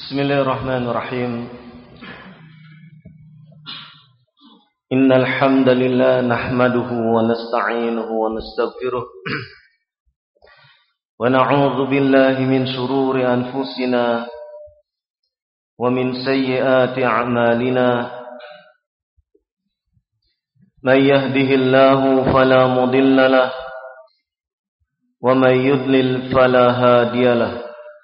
Bismillahirrahmanirrahim. Innal hamdalillah nahmaduhu wa nasta'inuhu wa nastaghfiruh wa na'udzu billahi min shururi anfusina wa min sayyiati a'malina. May yahdihillahu fala mudilla lahu wa may yudlil fala hadiyalah.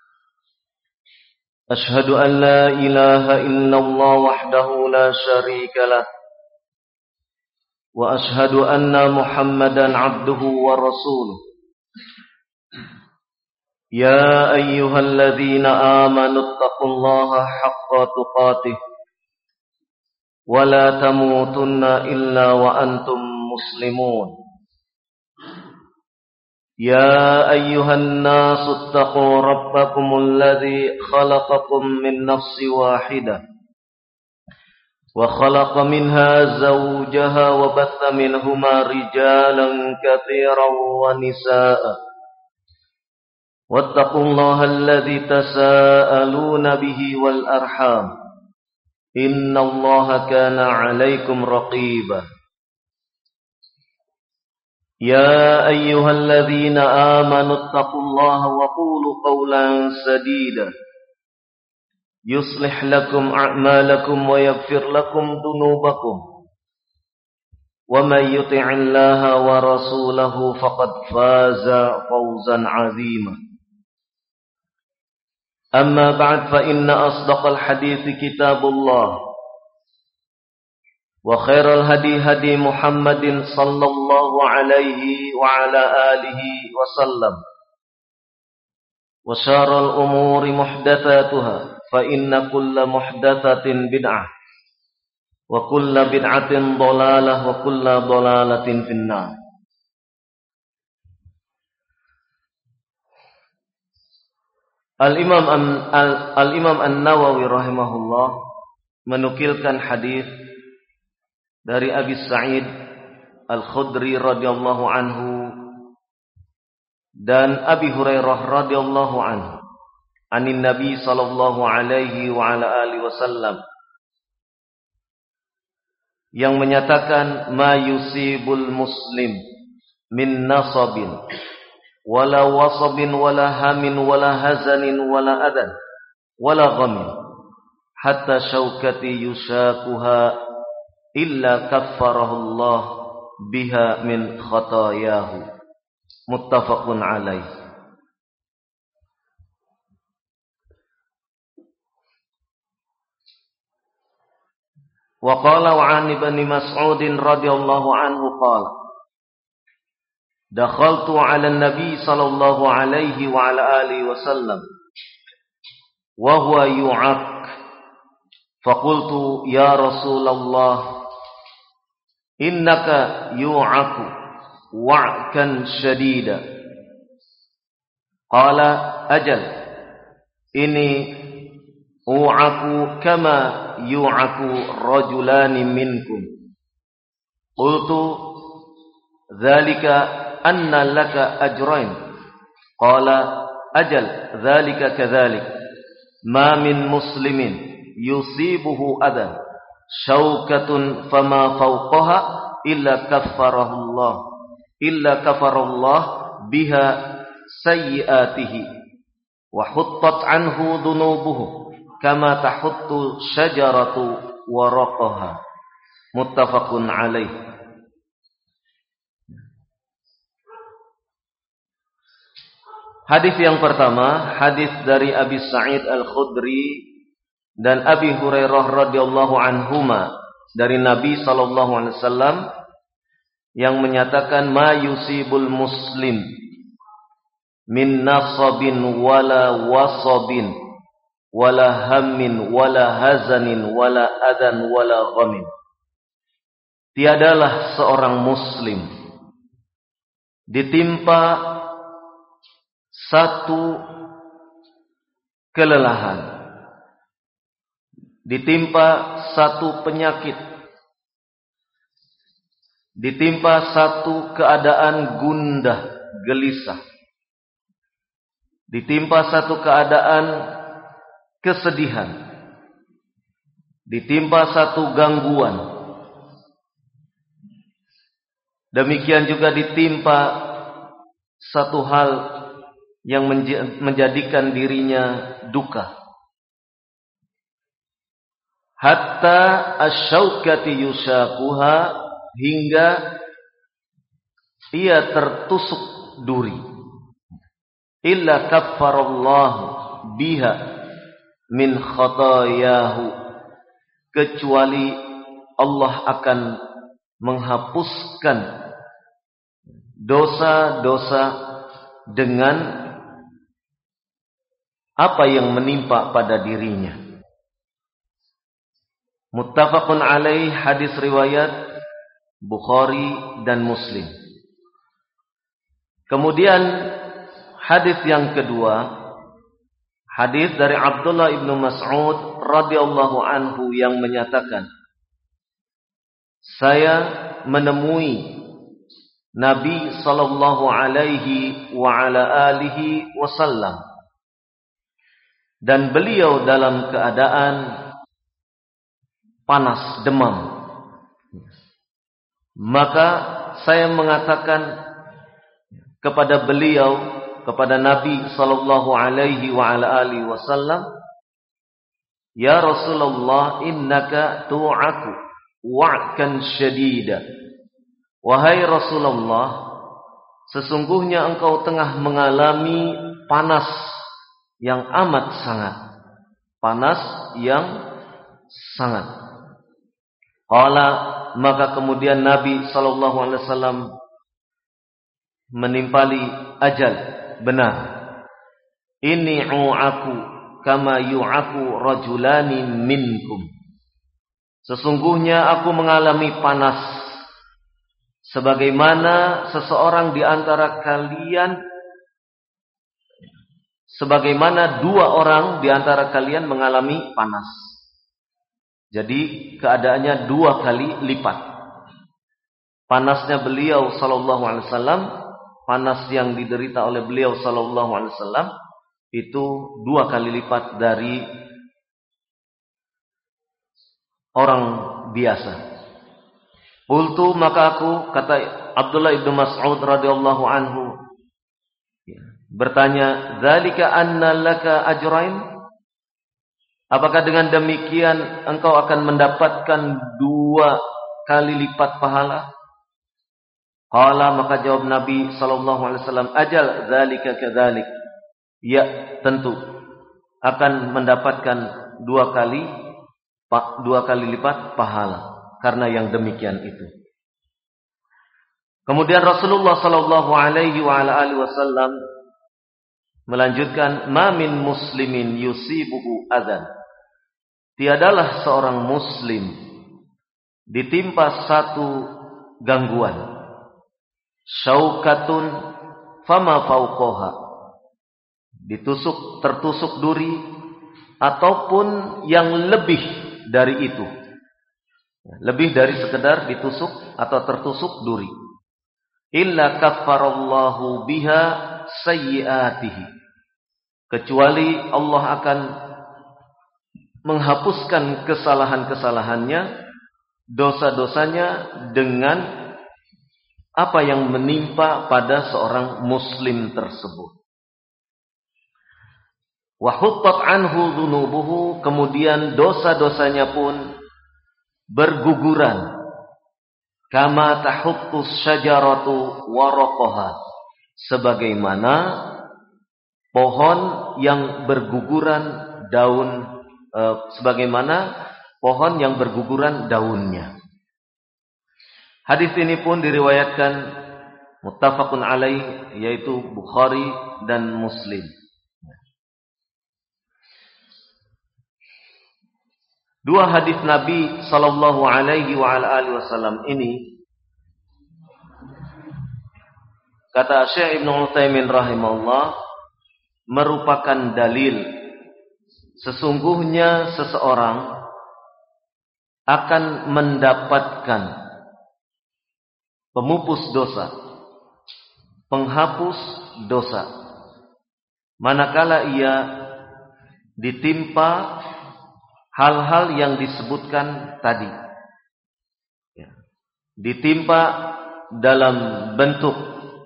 أشهد أن لا إله إلا الله وحده لا شريك له وأشهد أن محمدا عبده ورسوله يا أيها الذين آمنوا اتقوا الله حق تقاته ولا تموتن إلا وأنتم مسلمون يا أيها الناس اتقوا ربكم الذي خلقكم من نفس واحدة وخلق منها زوجها وبث منهما رجالا كثيرا ونساء واتقوا الله الذي تساءلون به والأرحام إن الله كان عليكم رقيبا يا أيها الذين آمنوا اتقوا الله وقولوا قولا سديدا يصلح لكم أعمالكم ويغفر لكم ذنوبكم ومن يطع الله ورسوله فقد فاز فوزا عظيما أما بعد فإن أصدق الحديث كتاب الله وخير الهدي هدي محمد صلى الله عليه وعلى آله وسلم وشر الأمور محدثاتها فإن كل محدثة بدعة وكل بدعة ضلالة وكل ضلالة في النار. Al-Imam An-Nawawi rahimahullah menukilkan hadis dari Abi Sa'id Al-Khudri radhiyallahu anhu dan Abi Hurairah radhiyallahu anhu anin Nabi sallallahu alaihi wa ala alihi wasallam yang menyatakan ma yusibul muslim min nasabin wala wasabin wala hamin wala hazanin wala adan wala ghamin hatta syaukati yushakuha illa kaffarahullah biha min khatayahu. Muttafaqun alaih. Wa qala wa an ibn Mas'ud radhiyallahu anhu qala dakhaltu 'ala an-nabi sallallahu alaihi wa ala alihi wasallam wa huwa yu'ak faqultu ya Rasulullah innaka yu'aku wa'kan shadida qala ajal ini u'aku kama yu'aku rajulani minkum qultu dhalika anna laka ajrain qala ajal dhalika kadhalik ma min muslimin yusibuhu adan syaukatun fama fawqaha illa kafarallah biha sayyiatihi wa huttat anhu dhunubuhu kama tahuttu syajaratu waraqaha. Muttafaqun alaih. Hadis yang pertama, hadis dari Abi Sa'id Al-Khudri dan Abi Hurairah radhiyallahu anhuma dari Nabi sallallahu alaihi wasallam yang menyatakan ma yusibul muslim min nasabin wala wasabin wala hammin wala hazanin wala adan wala ghamin. Tiadalah seorang muslim ditimpa satu kelelahan, ditimpa satu penyakit, ditimpa satu keadaan gundah, gelisah, ditimpa satu keadaan kesedihan, ditimpa satu gangguan, demikian juga ditimpa satu hal yang menjadikan dirinya duka. Hatta asyaukati yushaquha, hingga ia tertusuk duri. Illa kaffarallahu biha min khatayahu, kecuali Allah akan menghapuskan dosa-dosa dengan apa yang menimpa pada dirinya. Muttafaqun alaih, hadis riwayat Bukhari dan Muslim. Kemudian hadis yang kedua, hadis dari Abdullah ibnu Mas'ud radhiyallahu anhu yang menyatakan, saya menemui Nabi sallallahu alaihi wa ala alihi wasallam, dan beliau dalam keadaan panas, demam. Maka saya mengatakan kepada beliau, kepada Nabi sallallahu alaihi wa ala alihi wasallam, ya Rasulullah, innaka tu'aku wa'kan syadida. Wahai Rasulullah, sesungguhnya engkau tengah mengalami panas yang amat sangat. Panas yang sangat. Qala, maka kemudian Nabi sallallahu alaihi wasallam menimpali ajal, benar. Inni u'aku kama yu'aku rajulani minkum. Sesungguhnya aku mengalami panas sebagaimana seseorang di antara kalian, sebagaimana dua orang di antara kalian mengalami panas. Jadi keadaannya dua kali lipat. Panasnya beliau sallallahu alaihi wasallam, panas yang diderita oleh beliau sallallahu alaihi wasallam itu dua kali lipat dari orang biasa. Qultu, maka aku, kata Abdullah ibnu Mas'ud radhiyallahu anhu, bertanya, dzalika anna laka ajrain? Apakah dengan demikian engkau akan mendapatkan dua kali lipat pahala? Qala, maka jawab Nabi sallallahu alaihi wasallam, ajal dzalika kadzalik. Ya, tentu akan mendapatkan dua kali lipat pahala karena yang demikian itu. Kemudian Rasulullah sallallahu alaihi wa ala alihi wasallam melanjutkan, ma min muslimin yusibuhu adzan. Tiadalah seorang muslim ditimpa satu gangguan, syaukatun fama fauqaha, tertusuk duri, ataupun yang lebih dari itu, lebih dari sekedar ditusuk atau tertusuk duri. Illa kaffarallahu biha sayyiatihi, kecuali Allah akan menghapuskan kesalahan-kesalahannya, dosa-dosanya dengan apa yang menimpa pada seorang muslim tersebut. Wa huttat anhu dzunubuhu, kemudian dosa-dosanya pun berguguran. Kama tahuttus syajaratu waraqaha, sebagaimana pohon yang berguguran daun, sebagaimana pohon yang berguguran daunnya. Hadis ini pun diriwayatkan muttafaqun alaih, yaitu Bukhari dan Muslim. Dua hadis Nabi sallallahu alaihi wa ala alihi wasallam ini, kata Syekh Ibnu Utsaimin rahimahullah, merupakan dalil sesungguhnya seseorang akan mendapatkan pemupus dosa, penghapus dosa, manakala ia ditimpa hal-hal yang disebutkan tadi. Ditimpa dalam bentuk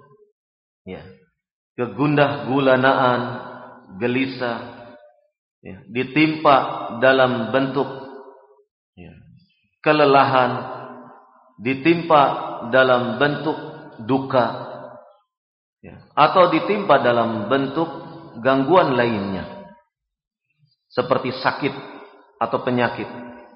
kegundah gulanaan, gelisah, ditimpa dalam bentuk kelelahan, ditimpa dalam bentuk duka, atau ditimpa dalam bentuk gangguan lainnya seperti sakit atau penyakit.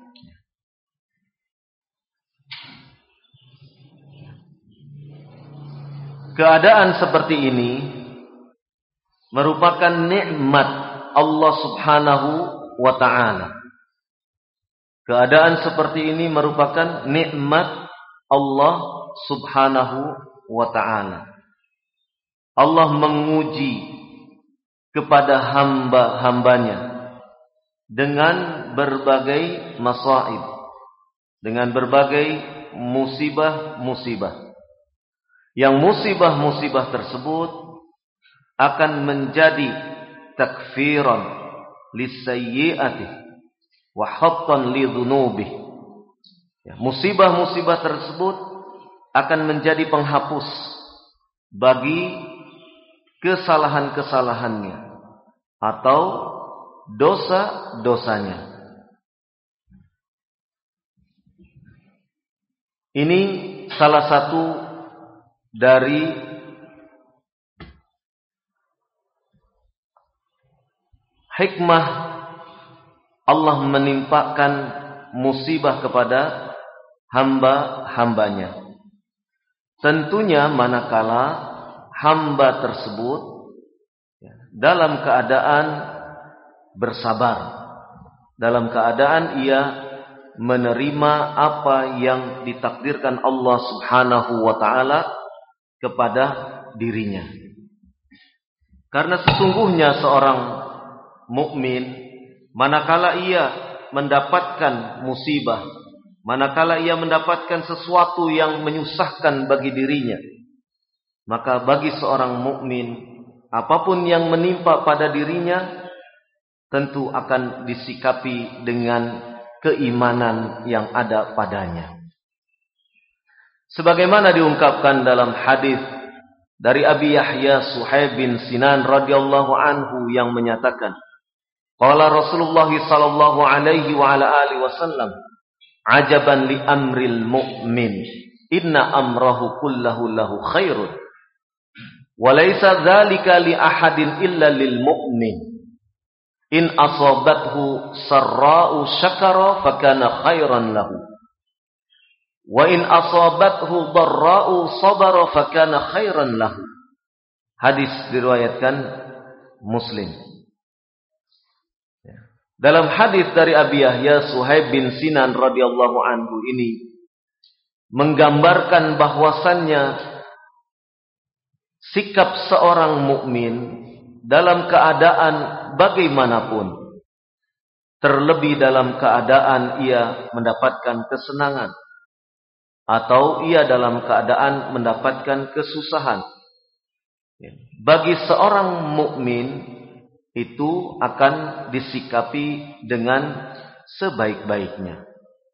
Keadaan seperti ini merupakan nikmat Allah Subhanahu wa ta'ala. Keadaan seperti ini merupakan nikmat Allah Subhanahu wa ta'ala. Allah menguji kepada hamba-hambanya dengan berbagai masaib, dengan berbagai musibah-musibah. Yang musibah-musibah tersebut akan menjadi takfiran lisayyi'ati wa hattan lidhunubih. Musibah-musibah tersebut akan menjadi penghapus bagi kesalahan-kesalahannya atau dosa-dosanya. Ini salah satu dari hikmah Allah menimpakan musibah kepada hamba-hambanya. Tentunya manakala hamba tersebut dalam keadaan bersabar, dalam keadaan ia menerima apa yang ditakdirkan Allah Subhanahu wa ta'ala kepada dirinya. Karena sesungguhnya seorang mukmin manakala ia mendapatkan musibah, manakala ia mendapatkan sesuatu yang menyusahkan bagi dirinya, maka bagi seorang mukmin apapun yang menimpa pada dirinya tentu akan disikapi dengan keimanan yang ada padanya. Sebagaimana diungkapkan dalam hadis dari Abi Yahya Suhaib bin Sinan radhiyallahu anhu yang menyatakan, qala Rasulullah sallallahu alaihi wa ala alihi wasallam, ajaban li amril mu'min, inna amrahu kullahu lahu khairun, wa laysa dzalika li ahadin illa lil mu'min. In asabathu sarra'u syakara fakana khairan lahu. Wa in asabathu dharra'u sabara fakana khairan lahu. Hadis diriwayatkan Muslim. Dalam hadis dari Abi Yahya Suhaib bin Sinan radhiyallahu anhu ini menggambarkan bahwasannya sikap seorang mukmin dalam keadaan bagaimanapun, terlebih dalam keadaan ia mendapatkan kesenangan atau ia dalam keadaan mendapatkan kesusahan, bagi seorang mukmin itu akan disikapi dengan sebaik-baiknya.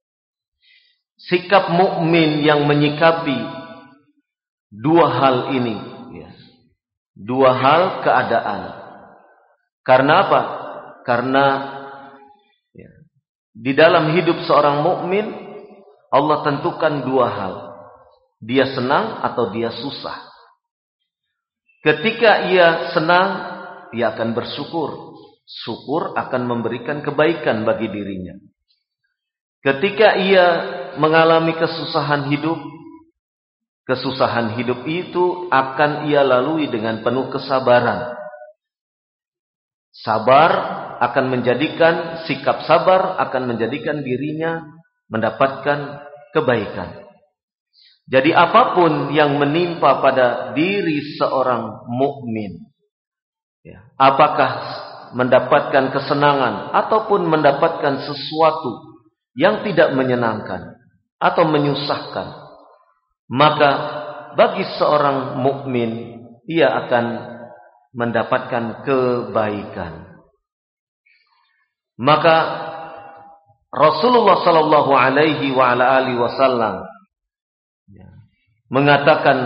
Sikap mukmin yang menyikapi dua hal ini, dua hal keadaan. Karena apa? Karena di dalam hidup seorang mukmin Allah tentukan dua hal. Dia senang atau dia susah. Ketika ia senang, ia akan bersyukur. Syukur akan memberikan kebaikan bagi dirinya. Ketika ia mengalami kesusahan hidup itu akan ia lalui dengan penuh kesabaran. Sabar akan menjadikan, sikap sabar akan menjadikan dirinya mendapatkan kebaikan. Jadi apapun yang menimpa pada diri seorang mukmin, apakah mendapatkan kesenangan ataupun mendapatkan sesuatu yang tidak menyenangkan atau menyusahkan, maka bagi seorang mukmin ia akan mendapatkan kebaikan. Maka Rasulullah sallallahu alaihi wa ala alihi wasallam mengatakan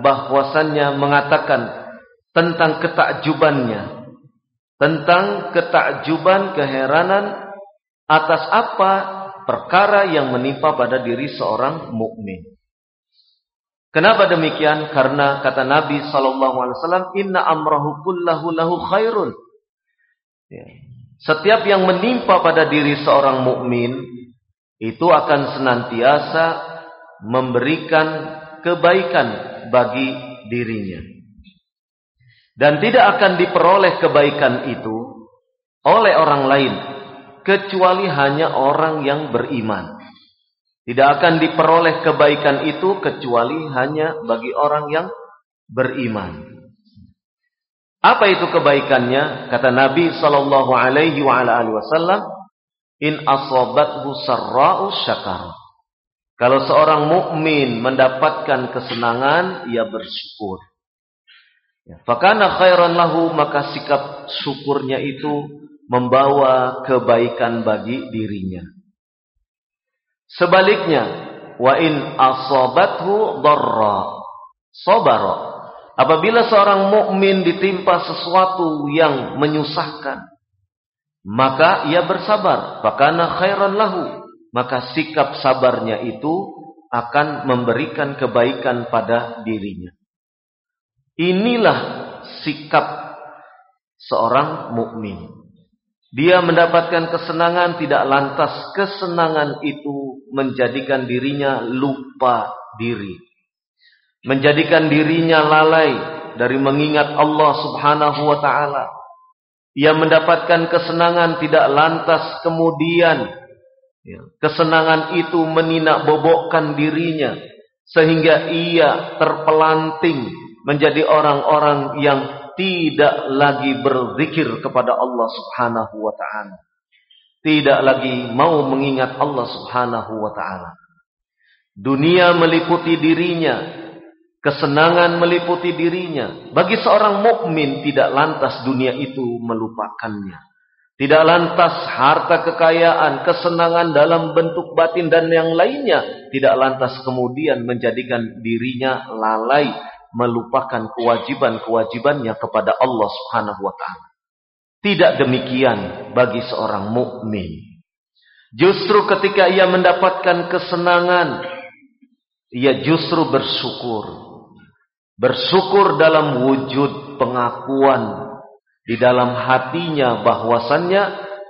tentang ketakjuban, keheranan atas apa perkara yang menimpa pada diri seorang mukmin. Kenapa demikian? Karena kata Nabi sallallahu alaihi wasallam, "Inna amrahu kullahu lahu khairun." Setiap yang menimpa pada diri seorang mukmin itu akan senantiasa memberikan kebaikan bagi dirinya. Dan tidak akan diperoleh kebaikan itu oleh orang lain kecuali hanya orang yang beriman. Tidak akan diperoleh kebaikan itu kecuali hanya bagi orang yang beriman. Apa itu kebaikannya? Kata Nabi sallallahu alaihi wasallam, "In asabathu sarra'u syakar." Kalau seorang mukmin mendapatkan kesenangan, ia bersyukur. Fakana khairan lahu, maka sikap syukurnya itu membawa kebaikan bagi dirinya. Sebaliknya, wa in asabathu dharra sabara. Apabila seorang mukmin ditimpa sesuatu yang menyusahkan, maka ia bersabar. Fakana khairan lahu, maka sikap sabarnya itu akan memberikan kebaikan pada dirinya. Inilah sikap seorang mukmin. Dia mendapatkan kesenangan, tidak lantas kesenangan itu menjadikan dirinya lupa diri, menjadikan dirinya lalai dari mengingat Allah Subhanahu wa taala. Ia mendapatkan kesenangan, tidak lantas kemudian kesenangan itu meninakbobokkan dirinya sehingga ia terpelanting menjadi orang-orang yang tidak lagi berzikir kepada Allah Subhanahu wa taala, tidak lagi mau mengingat Allah Subhanahu wa taala. Dunia meliputi dirinya, kesenangan meliputi dirinya. Bagi seorang mukmin tidak lantas dunia itu melupakannya. Tidak lantas harta kekayaan, kesenangan dalam bentuk batin dan yang lainnya tidak lantas kemudian menjadikan dirinya lalai, melupakan kewajiban-kewajibannya kepada Allah Subhanahu wa taala. Tidak demikian bagi seorang mukmin. Justru ketika ia mendapatkan kesenangan, ia justru bersyukur. Bersyukur dalam wujud pengakuan di dalam hatinya bahwasannya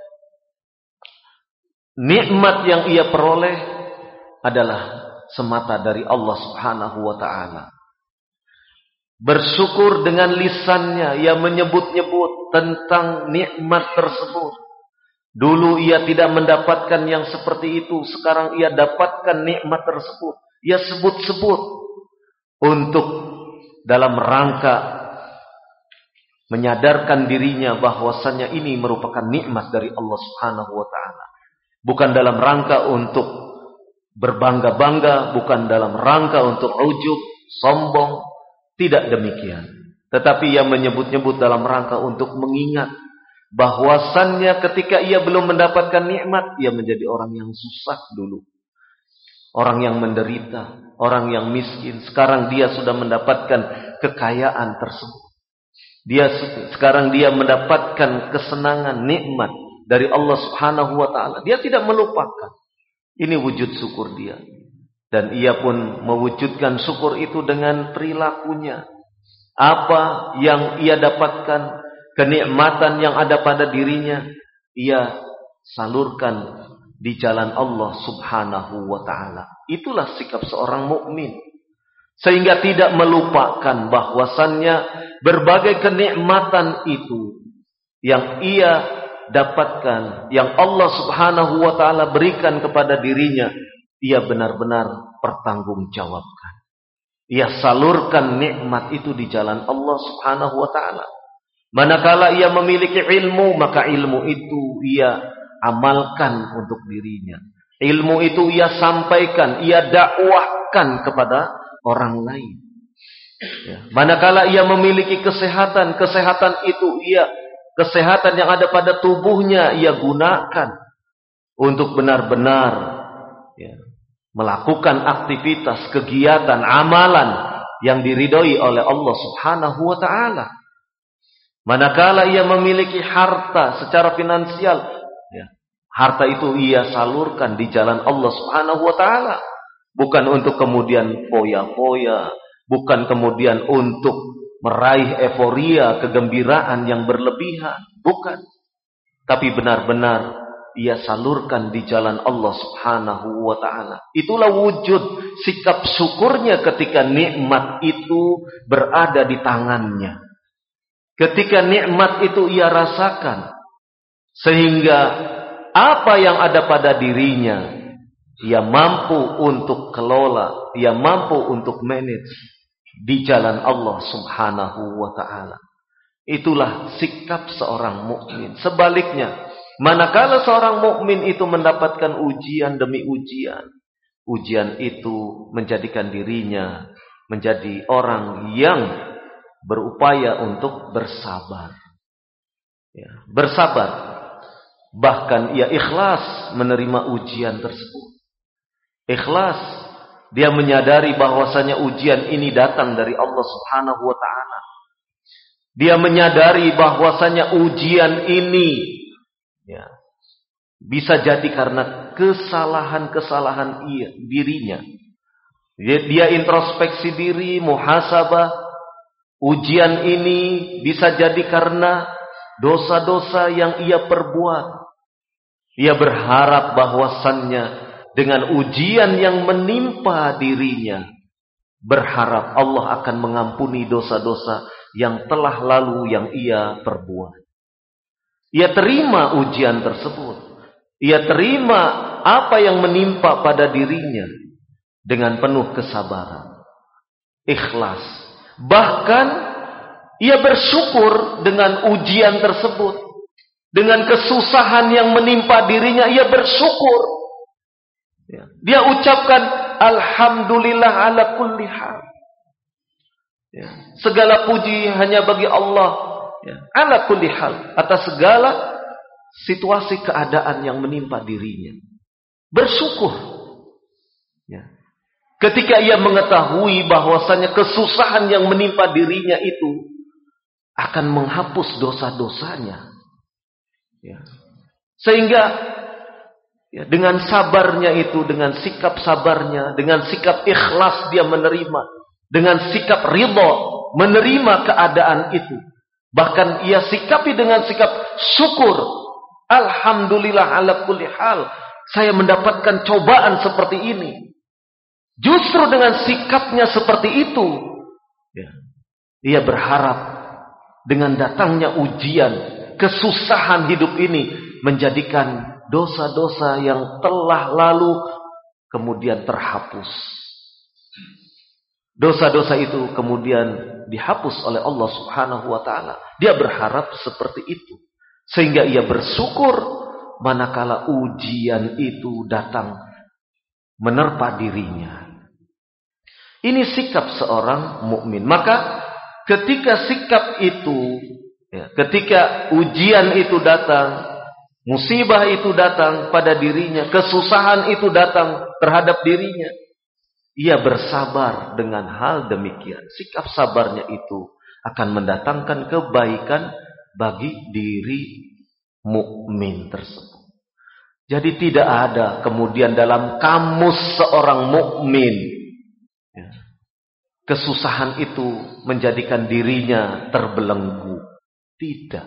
nikmat yang ia peroleh adalah semata dari Allah Subhanahu wa taala. Bersyukur dengan lisannya, ia menyebut-nyebut tentang nikmat tersebut. Dulu ia tidak mendapatkan yang seperti itu, sekarang ia dapatkan nikmat tersebut. Ia sebut-sebut untuk dalam rangka menyadarkan dirinya bahwasannya ini merupakan nikmat dari Allah Subhanahu wa taala. Bukan dalam rangka untuk berbangga-bangga, bukan dalam rangka untuk ujub, sombong. Tidak demikian. Tetapi ia menyebut-nyebut dalam rangka untuk mengingat bahwasannya ketika ia belum mendapatkan nikmat, ia menjadi orang yang susah dulu. Orang yang menderita, orang yang miskin. Sekarang dia sudah mendapatkan kekayaan tersebut. Sekarang dia mendapatkan kesenangan, nikmat dari Allah Subhanahu wa taala. Dia tidak melupakan. Ini wujud syukur dia. Dan ia pun mewujudkan syukur itu dengan perilakunya. Apa yang ia dapatkan, kenikmatan yang ada pada dirinya, ia salurkan di jalan Allah Subhanahu wa taala. Itulah sikap seorang mukmin. Sehingga tidak melupakan bahwasannya berbagai kenikmatan itu yang ia dapatkan, yang Allah Subhanahu wa taala berikan kepada dirinya, ia benar-benar pertanggungjawabkan. Ia salurkan nikmat itu di jalan Allah Subhanahu wa taala. Manakala ia memiliki ilmu, maka ilmu itu ia amalkan untuk dirinya. Ilmu itu ia sampaikan, ia dakwahkan kepada orang lain. Manakala ia memiliki kesehatan, kesehatan itu ia kesehatan yang ada pada tubuhnya ia gunakan untuk benar-benar melakukan aktivitas, kegiatan, amalan yang diridhoi oleh Allah Subhanahu wa taala. Manakala ia memiliki harta secara finansial, harta itu ia salurkan di jalan Allah Subhanahu wa taala, bukan untuk kemudian foya-foya, bukan kemudian untuk meraih euforia, kegembiraan yang berlebihan, bukan. Tapi benar-benar ia salurkan di jalan Allah Subhanahu wa taala. Itulah wujud sikap syukurnya ketika nikmat itu berada di tangannya. Ketika nikmat itu ia rasakan, sehingga apa yang ada pada dirinya ia mampu untuk kelola, ia mampu untuk manage di jalan Allah Subhanahu wa taala. Itulah sikap seorang mukmin. Sebaliknya, manakala seorang mukmin itu mendapatkan ujian demi ujian, ujian itu menjadikan dirinya menjadi orang yang berupaya untuk bersabar. Bersabar. Bahkan ia ikhlas menerima ujian tersebut. Ikhlas. Dia menyadari bahwasanya ujian ini datang dari Allah Subhanahu wa taala. Dia menyadari bahwasanya ujian ini bisa jadi karena kesalahan-kesalahan dirinya. Dia introspeksi diri, muhasabah. Ujian ini bisa jadi karena dosa-dosa yang ia perbuat. Ia berharap bahwasannya dengan ujian yang menimpa dirinya, berharap Allah akan mengampuni dosa-dosa yang telah lalu yang ia perbuat. Ia terima ujian tersebut. Ia terima apa yang menimpa pada dirinya dengan penuh kesabaran, ikhlas. Bahkan ia bersyukur dengan ujian tersebut. Dengan kesusahan yang menimpa dirinya, ia bersyukur. Dia ucapkan alhamdulillah ala kulli hal. Segala puji hanya bagi Allah. Ala kulli hal, atas segala situasi keadaan yang menimpa dirinya. Bersyukur. Ketika ia mengetahui bahwasanya kesusahan yang menimpa dirinya itu akan menghapus dosa-dosanya. Sehingga dengan sabarnya itu, dengan sikap sabarnya, dengan sikap ikhlas dia menerima, dengan sikap ridha menerima keadaan itu. Bahkan ia sikapi dengan sikap syukur. Alhamdulillah ala kulli hal. Saya mendapatkan cobaan seperti ini. Justru dengan sikapnya seperti itu, ia berharap dengan datangnya ujian, kesusahan hidup ini menjadikan dosa-dosa yang telah lalu kemudian terhapus. Dosa-dosa itu kemudian dihapus oleh Allah Subhanahu wa taala. Dia berharap seperti itu. Sehingga ia bersyukur manakala ujian itu datang menerpa dirinya. Ini sikap seorang mukmin. Maka ketika sikap itu, ketika ujian itu datang, musibah itu datang pada dirinya, kesusahan itu datang terhadap dirinya, ia bersabar dengan hal demikian. Sikap sabarnya itu akan mendatangkan kebaikan bagi diri mukmin tersebut. Jadi tidak ada kemudian dalam kamus seorang mukmin kesusahan itu menjadikan dirinya terbelenggu. Tidak.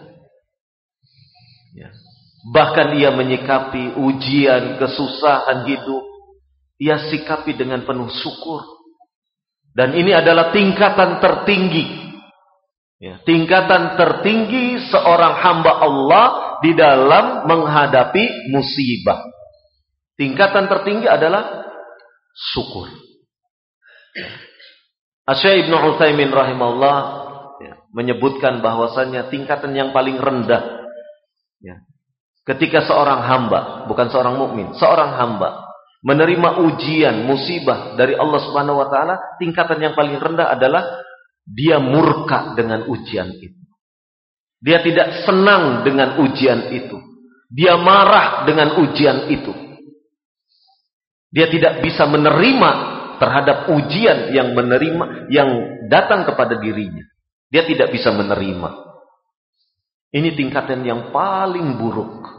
Bahkan ia menyikapi ujian, kesusahan hidup, ia sikapi dengan penuh syukur. Dan ini adalah tingkatan tertinggi. Tingkatan tertinggi seorang hamba Allah di dalam menghadapi musibah. Tingkatan tertinggi adalah syukur. Asy-Syaikh Ibnu Utsaimin rahimahullah menyebutkan bahwasanya tingkatan yang paling rendah ketika seorang hamba, bukan seorang mukmin, seorang hamba menerima ujian, musibah dari Allah Subhanahu wa taala, tingkatan yang paling rendah adalah dia murka dengan ujian itu. Dia tidak senang dengan ujian itu. Dia marah dengan ujian itu. Dia tidak bisa menerima terhadap ujian yang datang kepada dirinya. Dia tidak bisa menerima. Ini tingkatan yang paling buruk.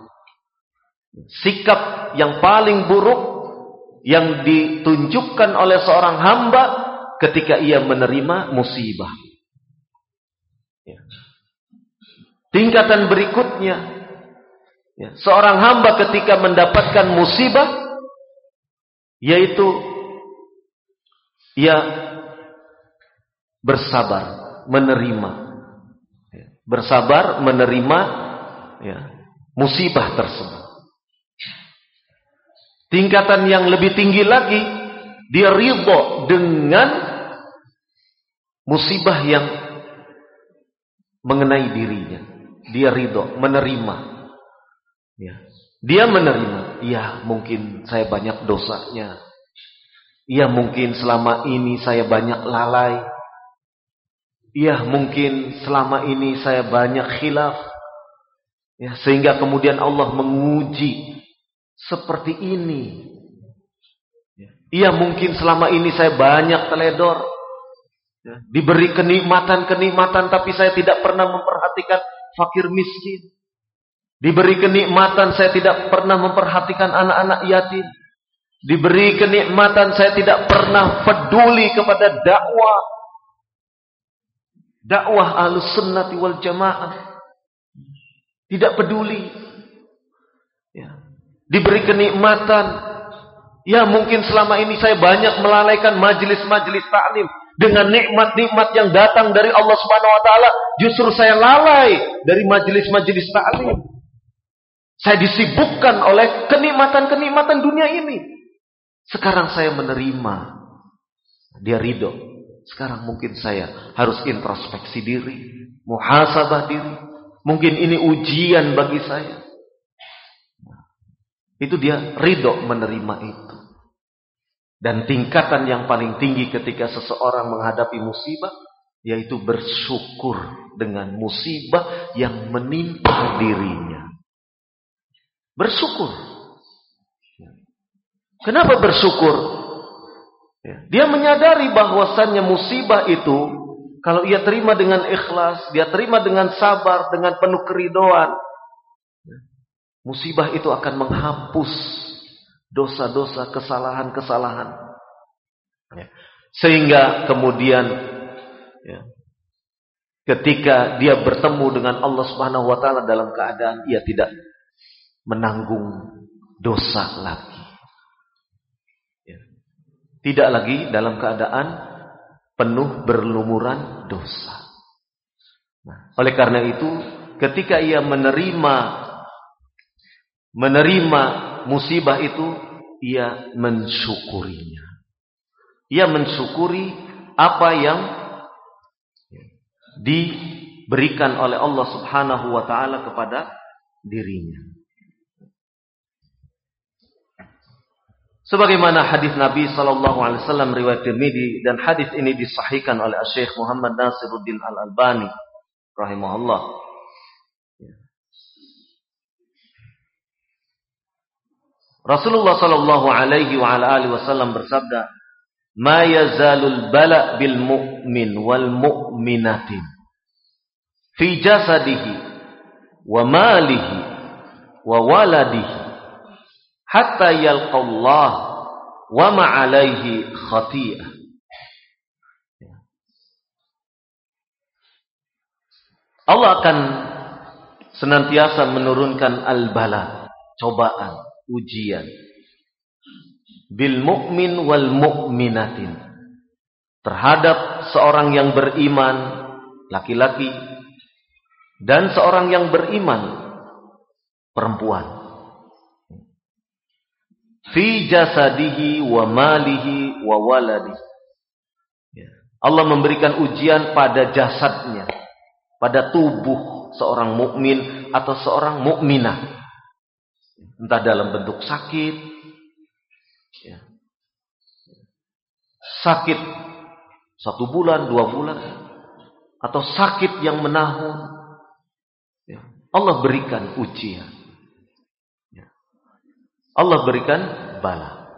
Sikap yang paling buruk yang ditunjukkan oleh seorang hamba ketika ia menerima musibah. Tingkatan berikutnya, seorang hamba ketika mendapatkan musibah, yaitu ia bersabar menerima, musibah tersebut. Tingkatan yang lebih tinggi lagi, dia ridho dengan musibah yang mengenai dirinya. Dia ridho, menerima. Dia menerima. Ya, mungkin saya banyak dosanya. Ya, mungkin selama ini saya banyak lalai. Ya, mungkin selama ini saya banyak khilaf. Ya, sehingga kemudian Allah menguji seperti ini. Iya, mungkin selama ini saya banyak teledor. Diberi kenikmatan-kenikmatan, tapi saya tidak pernah memperhatikan fakir miskin. Diberi kenikmatan, saya tidak pernah memperhatikan anak-anak yatim. Diberi kenikmatan, saya tidak pernah peduli kepada dakwah Ahlus Sunnati wal Jamaah. Tidak peduli. Diberi kenikmatan, ya mungkin selama ini saya banyak melalaikan majelis-majelis taklim. Dengan nikmat-nikmat yang datang dari Allah Subhanahu wa taala, justru saya lalai dari majelis-majelis taklim. Saya disibukkan oleh kenikmatan-kenikmatan dunia ini. Sekarang saya menerima. Dia ridho. Sekarang mungkin saya harus introspeksi diri, muhasabah diri. Mungkin ini ujian bagi saya. Itu dia ridho menerima itu. Dan tingkatan yang paling tinggi ketika seseorang menghadapi musibah, yaitu bersyukur dengan musibah yang menimpa dirinya. Bersyukur. Kenapa bersyukur? Dia menyadari bahwasannya musibah itu, kalau ia terima dengan ikhlas, dia terima dengan sabar, dengan penuh keridhaan, musibah itu akan menghapus dosa-dosa, kesalahan-kesalahan. Sehingga kemudian ketika dia bertemu dengan Allah Subhanahu wa taala dalam keadaan ia tidak menanggung dosa lagi. Tidak lagi dalam keadaan penuh berlumuran dosa. Oleh karena itu, ketika ia menerima musibah itu, ia mensyukurinya. Ia mensyukuri apa yang diberikan oleh Allah Subhanahu wa taala kepada dirinya. Sebagaimana hadis Nabi sallallahu alaihi wasallam riwayat Tirmidzi, dan hadis ini disahihkan oleh Syekh Muhammad Nasiruddin Al-Albani rahimahullah. Rasulullah sallallahu alaihi wa ala alihi wasallam bersabda, "Ma yazalul bala bil mu'min wal mu'minatin fi jasadihi wa malihi wa waladihi hatta yalqallah wa ma alaihi khati'ah." Allah akan senantiasa menurunkan al-bala, cobaan, ujian, bil mu'min wal mu'minatin, terhadap seorang yang beriman laki-laki dan seorang yang beriman perempuan. Fi jasadihi wa malihi wa waladihi. Allah memberikan ujian pada jasadnya, pada tubuh seorang mukmin atau seorang mukminah. Entah dalam bentuk sakit, sakit 1 bulan, 2 bulan, atau sakit yang menahun, Allah berikan ujian. Allah berikan bala.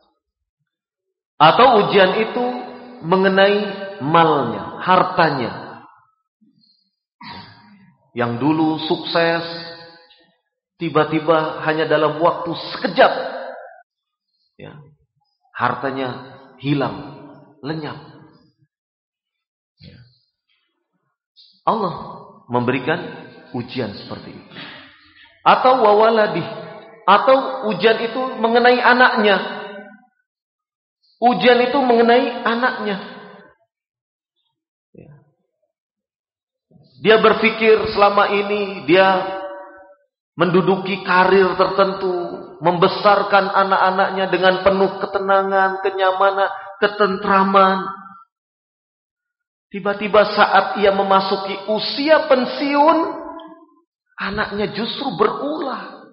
Atau ujian itu mengenai malnya, hartanya. Yang dulu sukses, tiba-tiba hanya dalam waktu sekejap, hartanya hilang, lenyap. Allah memberikan ujian seperti itu. Atau wawaladih, atau ujian itu mengenai anaknya. Ujian itu mengenai anaknya. Dia berpikir selama ini dia menduduki karir tertentu, membesarkan anak-anaknya dengan penuh ketenangan, kenyamanan, ketentraman. Tiba-tiba saat ia memasuki usia pensiun, anaknya justru berulah.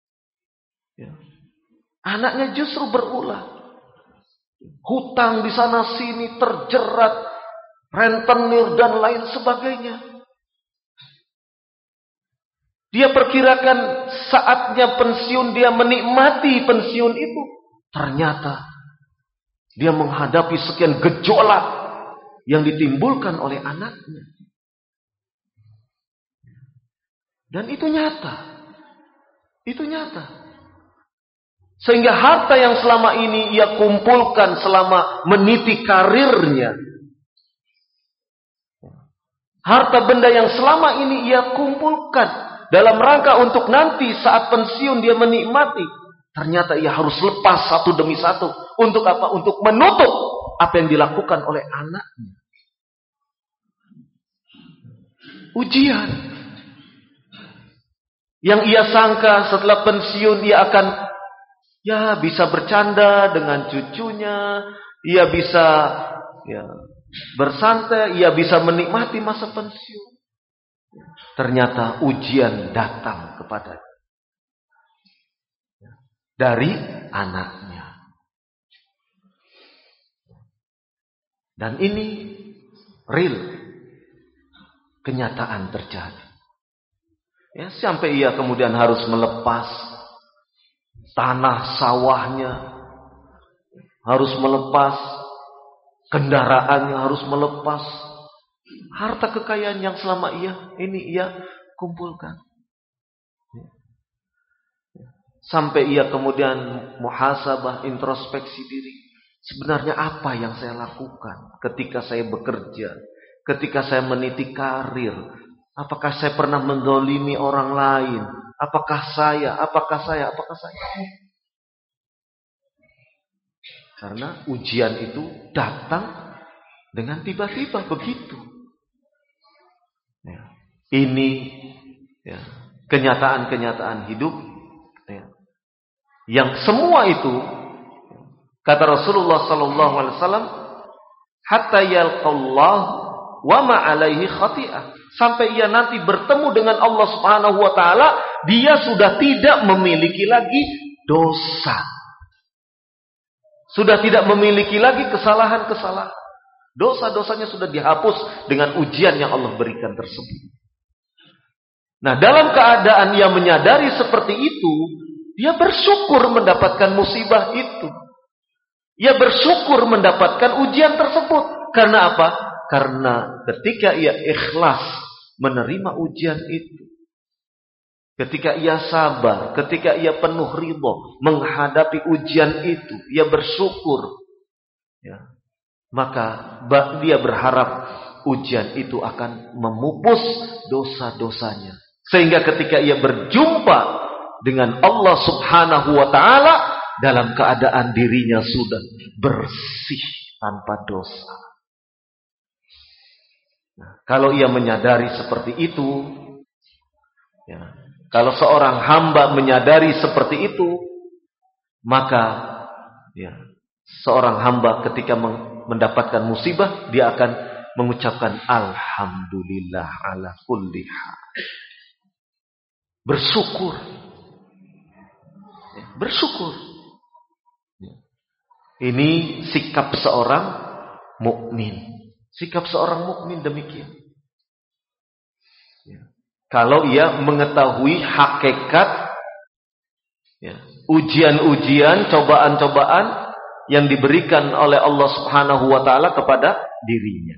Anaknya justru berulah. Hutang di sana sini terjerat, rentenir dan lain sebagainya. Dia perkirakan saatnya pensiun, dia menikmati pensiun itu. Ternyata dia menghadapi sekian gejolak yang ditimbulkan oleh anaknya. Dan itu nyata. Itu nyata. Sehingga harta yang selama ini ia kumpulkan selama meniti karirnya, harta benda yang selama ini ia kumpulkan dalam rangka untuk nanti saat pensiun dia menikmati, ternyata ia harus lepas satu demi satu. Untuk apa? Untuk menutup apa yang dilakukan oleh anaknya. Ujian. Yang ia sangka setelah pensiun ia akan bisa bercanda dengan cucunya, ia bisa bersantai, ia bisa menikmati masa pensiun. Ternyata ujian datang kepadanya dari anaknya. Dan ini real, kenyataan terjadi. Sampai ia kemudian harus melepas tanah sawahnya, harus melepas kendaraannya, harus melepas harta kekayaan yang selama ia kumpulkan. Sampai ia kemudian muhasabah, introspeksi diri. Sebenarnya apa yang saya lakukan ketika saya bekerja, ketika saya meniti karir? Apakah saya pernah mendolimi orang lain? Apakah saya? Karena ujian itu datang dengan tiba-tiba begitu. Ini kenyataan-kenyataan hidup. Yang semua itu, kata Rasulullah SAW, hatta yalqallah wa ma alaihi khati'ah. Sampai ia nanti bertemu dengan Allah Subhanahu wa taala, dia sudah tidak memiliki lagi dosa. Sudah tidak memiliki lagi kesalahan-kesalahan. Dosa-dosanya sudah dihapus dengan ujian yang Allah berikan tersebut. Nah, dalam keadaan ia menyadari seperti itu, dia bersyukur mendapatkan musibah itu. Ia bersyukur mendapatkan ujian tersebut. Karena apa? Karena ketika ia ikhlas menerima ujian itu, ketika ia sabar, ketika ia penuh ridho menghadapi ujian itu, ia bersyukur, maka dia berharap ujian itu akan memupus dosa-dosanya. Sehingga ketika ia berjumpa dengan Allah Subhanahu wa taala, dalam keadaan dirinya sudah bersih tanpa dosa. Nah, kalau ia menyadari seperti itu, kalau seorang hamba menyadari seperti itu, maka seorang hamba ketika mendapatkan musibah, dia akan mengucapkan alhamdulillah ala kulli hal. Bersyukur. Bersyukur. Ini sikap seorang mukmin. Sikap seorang mukmin demikian. Kalau ia mengetahui hakikat ujian-ujian, cobaan-cobaan yang diberikan oleh Allah Subhanahu wa taala kepada dirinya.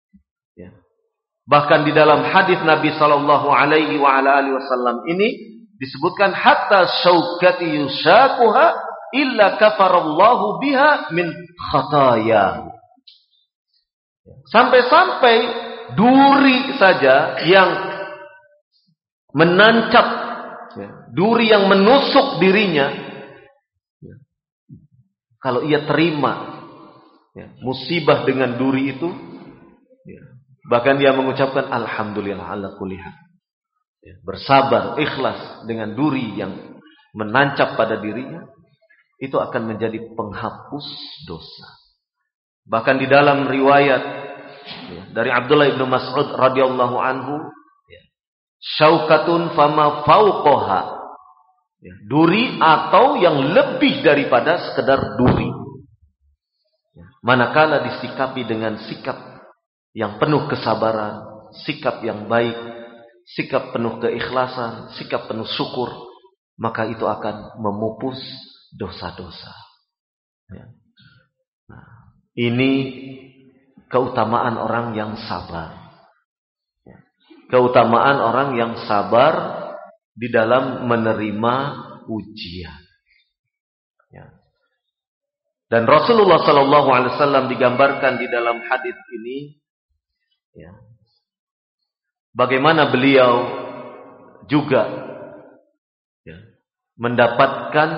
Bahkan di dalam hadis Nabi sallallahu alaihi wasallam ini disebutkan hatta syaukati yushaquha illa kafarallahu biha min khataya. Sampai-sampai duri saja yang menancap, duri yang menusuk dirinya, kalau ia terima musibah dengan duri itu, bahkan dia mengucapkan alhamdulillah ala kulli hal, bersabar, ikhlas dengan duri yang menancap pada dirinya, itu akan menjadi penghapus dosa. Bahkan di dalam riwayat dari Abdullah bin Mas'ud radhiyallahu anhu, syaukatun fama fauqaha, duri atau yang lebih daripada sekedar duri, manakala disikapi dengan sikap yang penuh kesabaran, sikap yang baik, sikap penuh keikhlasan, sikap penuh syukur, maka itu akan memupus dosa-dosa. Ini keutamaan orang yang sabar. Keutamaan orang yang sabar di dalam menerima ujian. Dan Rasulullah sallallahu alaihi wasallam digambarkan di dalam hadis ini, bagaimana beliau juga mendapatkan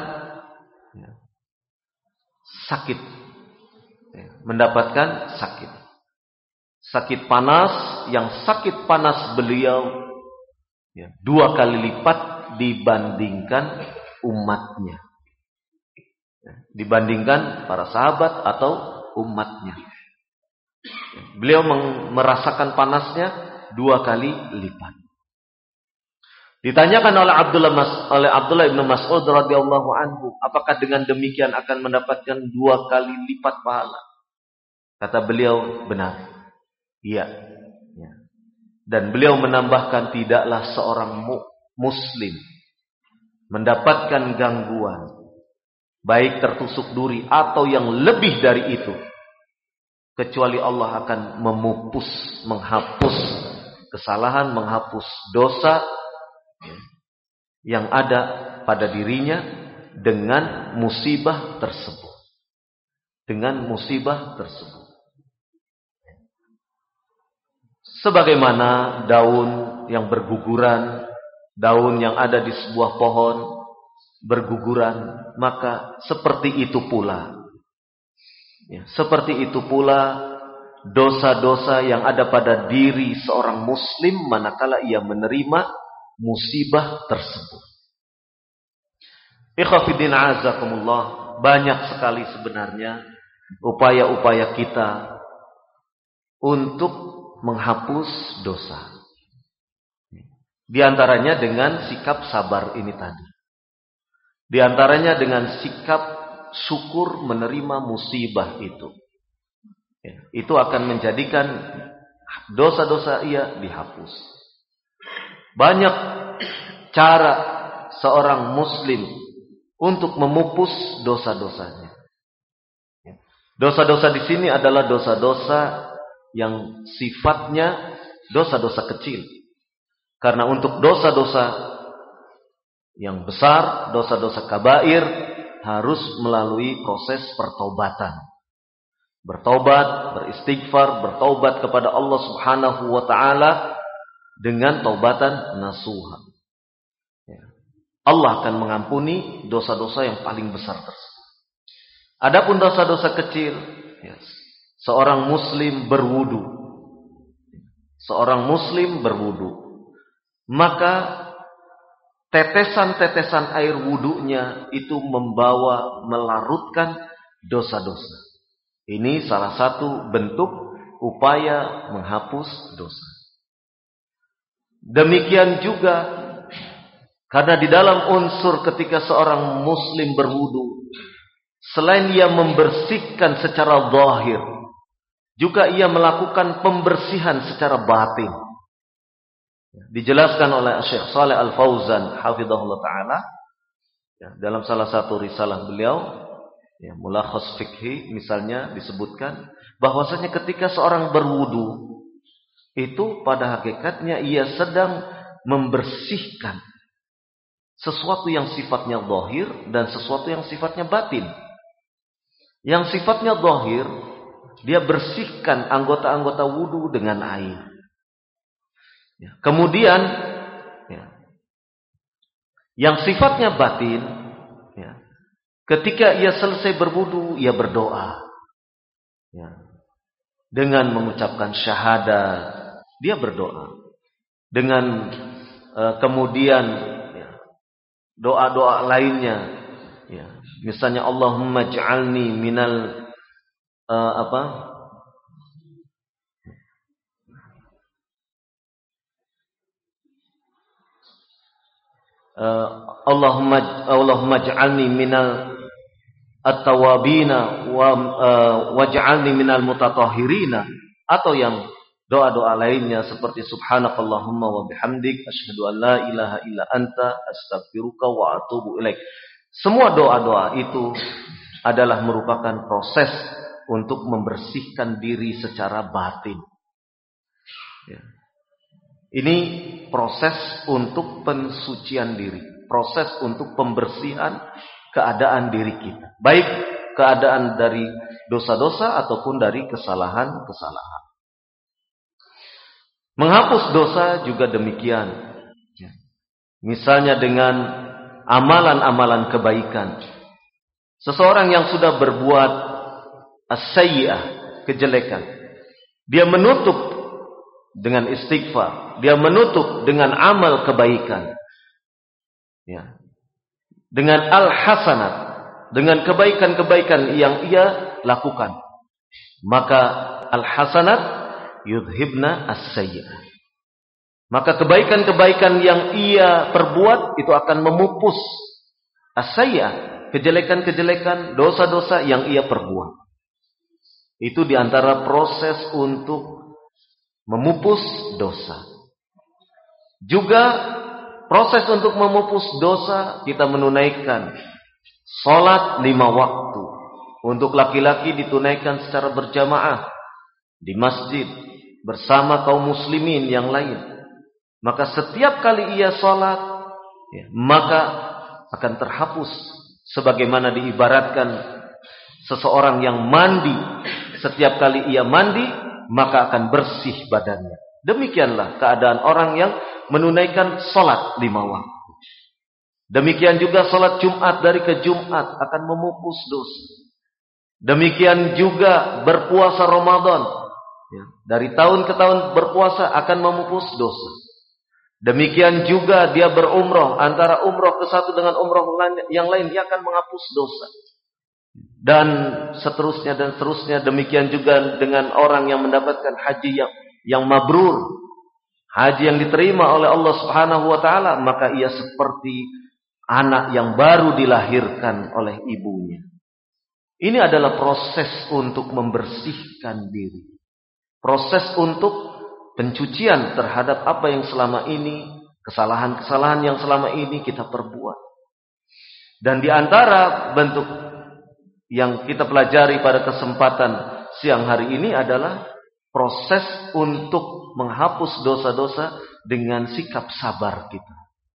sakit. Mendapatkan sakit panas, yang sakit panas beliau 2 kali lipat dibandingkan umatnya, dibandingkan para sahabat atau umatnya. Beliau merasakan panasnya 2 kali lipat. Ditanyakan oleh Abdullah bin Mas'ud radhiyallahu anhu, apakah dengan demikian akan mendapatkan 2 kali lipat pahala? Kata beliau, benar. Iya. Dan beliau menambahkan, tidaklah seorang muslim mendapatkan gangguan, baik tertusuk duri atau yang lebih dari itu, kecuali Allah akan memupus, menghapus kesalahan, menghapus dosa yang ada pada dirinya dengan musibah tersebut. Dengan musibah tersebut. Sebagaimana daun yang berguguran, daun yang ada di sebuah pohon berguguran, maka seperti itu pula. Seperti itu pula dosa-dosa yang ada pada diri seorang muslim manakala ia menerima musibah tersebut. Ikhwatiddin azakumullah, banyak sekali sebenarnya upaya-upaya kita untuk menghapus dosa. Di antaranya dengan sikap sabar ini tadi. Di antaranya dengan sikap syukur menerima musibah itu. Itu akan menjadikan dosa-dosa ia dihapus. Banyak cara seorang muslim untuk memupus dosa-dosanya. Dosa-dosa di sini adalah dosa-dosa yang sifatnya dosa-dosa kecil. Karena untuk dosa-dosa yang besar, dosa-dosa kabair, harus melalui proses pertobatan. Bertobat, beristighfar, bertobat kepada Allah Subhanahu wa taala dengan taubatan nasuha. Allah akan mengampuni dosa-dosa yang paling besar tersebut. Adapun dosa-dosa kecil, seorang muslim berwudu. Seorang muslim berwudu. Maka tetesan-tetesan air wudunya itu membawa melarutkan dosa-dosa. Ini salah satu bentuk upaya menghapus dosa. Demikian juga karena di dalam unsur ketika seorang muslim berwudu, selain ia membersihkan secara zahir, juga ia melakukan pembersihan secara batin. Dijelaskan oleh Syekh Shalih Al-Fauzan hafizahullah taala dalam salah satu risalah beliau, Mulakhas Fikhi misalnya, disebutkan bahwasanya ketika seorang berwudu itu pada hakikatnya ia sedang membersihkan sesuatu yang sifatnya zahir dan sesuatu yang sifatnya batin. Yang sifatnya zahir, dia bersihkan anggota-anggota wudu dengan air. Kemudian yang sifatnya batin, ketika ia selesai berwudu, ia berdoa dengan mengucapkan syahadat. Dia berdoa dengan kemudian doa-doa lainnya, misalnya Allahumma ij'alni minal Allahumma ij'alni minal at-tawabina waj'alni minal mutatahhirina, atau yang doa-doa lainnya seperti subhanakallahumma wa bihamdik asyhadu an la ilaha illa anta astaghfiruka wa atubu ilaik. Semua doa-doa itu adalah merupakan proses untuk membersihkan diri secara batin. Ini proses untuk pensucian diri, proses untuk pembersihan keadaan diri kita, baik keadaan dari dosa-dosa ataupun dari kesalahan-kesalahan. Menghapus dosa juga demikian. Misalnya dengan amalan-amalan kebaikan. Seseorang yang sudah berbuat as-sayyi'ah, kejelekan, dia menutup dengan istighfar, dia menutup dengan amal kebaikan, dengan al-hasanat, dengan kebaikan-kebaikan yang ia lakukan, maka al-hasanat yudhibna as-sayyi'ah. Maka kebaikan-kebaikan yang ia perbuat itu akan memupus as-sayyi'ah, kejelekan-kejelekan, dosa-dosa yang ia perbuat. Itu diantara proses untuk memupus dosa. Juga proses untuk memupus dosa, kita menunaikan salat 5 waktu. Untuk laki-laki ditunaikan secara berjamaah di masjid bersama kaum muslimin yang lain. Maka setiap kali ia salat, maka akan terhapus sebagaimana diibaratkan seseorang yang mandi. Setiap kali ia mandi, maka akan bersih badannya. Demikianlah keadaan orang yang menunaikan salat 5 waktu. Demikian juga salat Jumat dari ke Jumat akan memupus dosa. Demikian juga berpuasa Ramadan, dari tahun ke tahun berpuasa akan memupus dosa. Demikian juga dia berumrah, antara umrah ke satu dengan umrah yang lain, dia akan menghapus dosa. Dan seterusnya dan seterusnya. Demikian juga dengan orang yang mendapatkan haji yang mabrur, haji yang diterima oleh Allah Subhanahu wa taala, maka ia seperti anak yang baru dilahirkan oleh ibunya. Ini adalah proses untuk membersihkan diri. Proses untuk pencucian terhadap apa yang selama ini, kesalahan-kesalahan yang selama ini kita perbuat. Dan di antara bentuk yang kita pelajari pada kesempatan siang hari ini adalah proses untuk menghapus dosa-dosa dengan sikap sabar kita.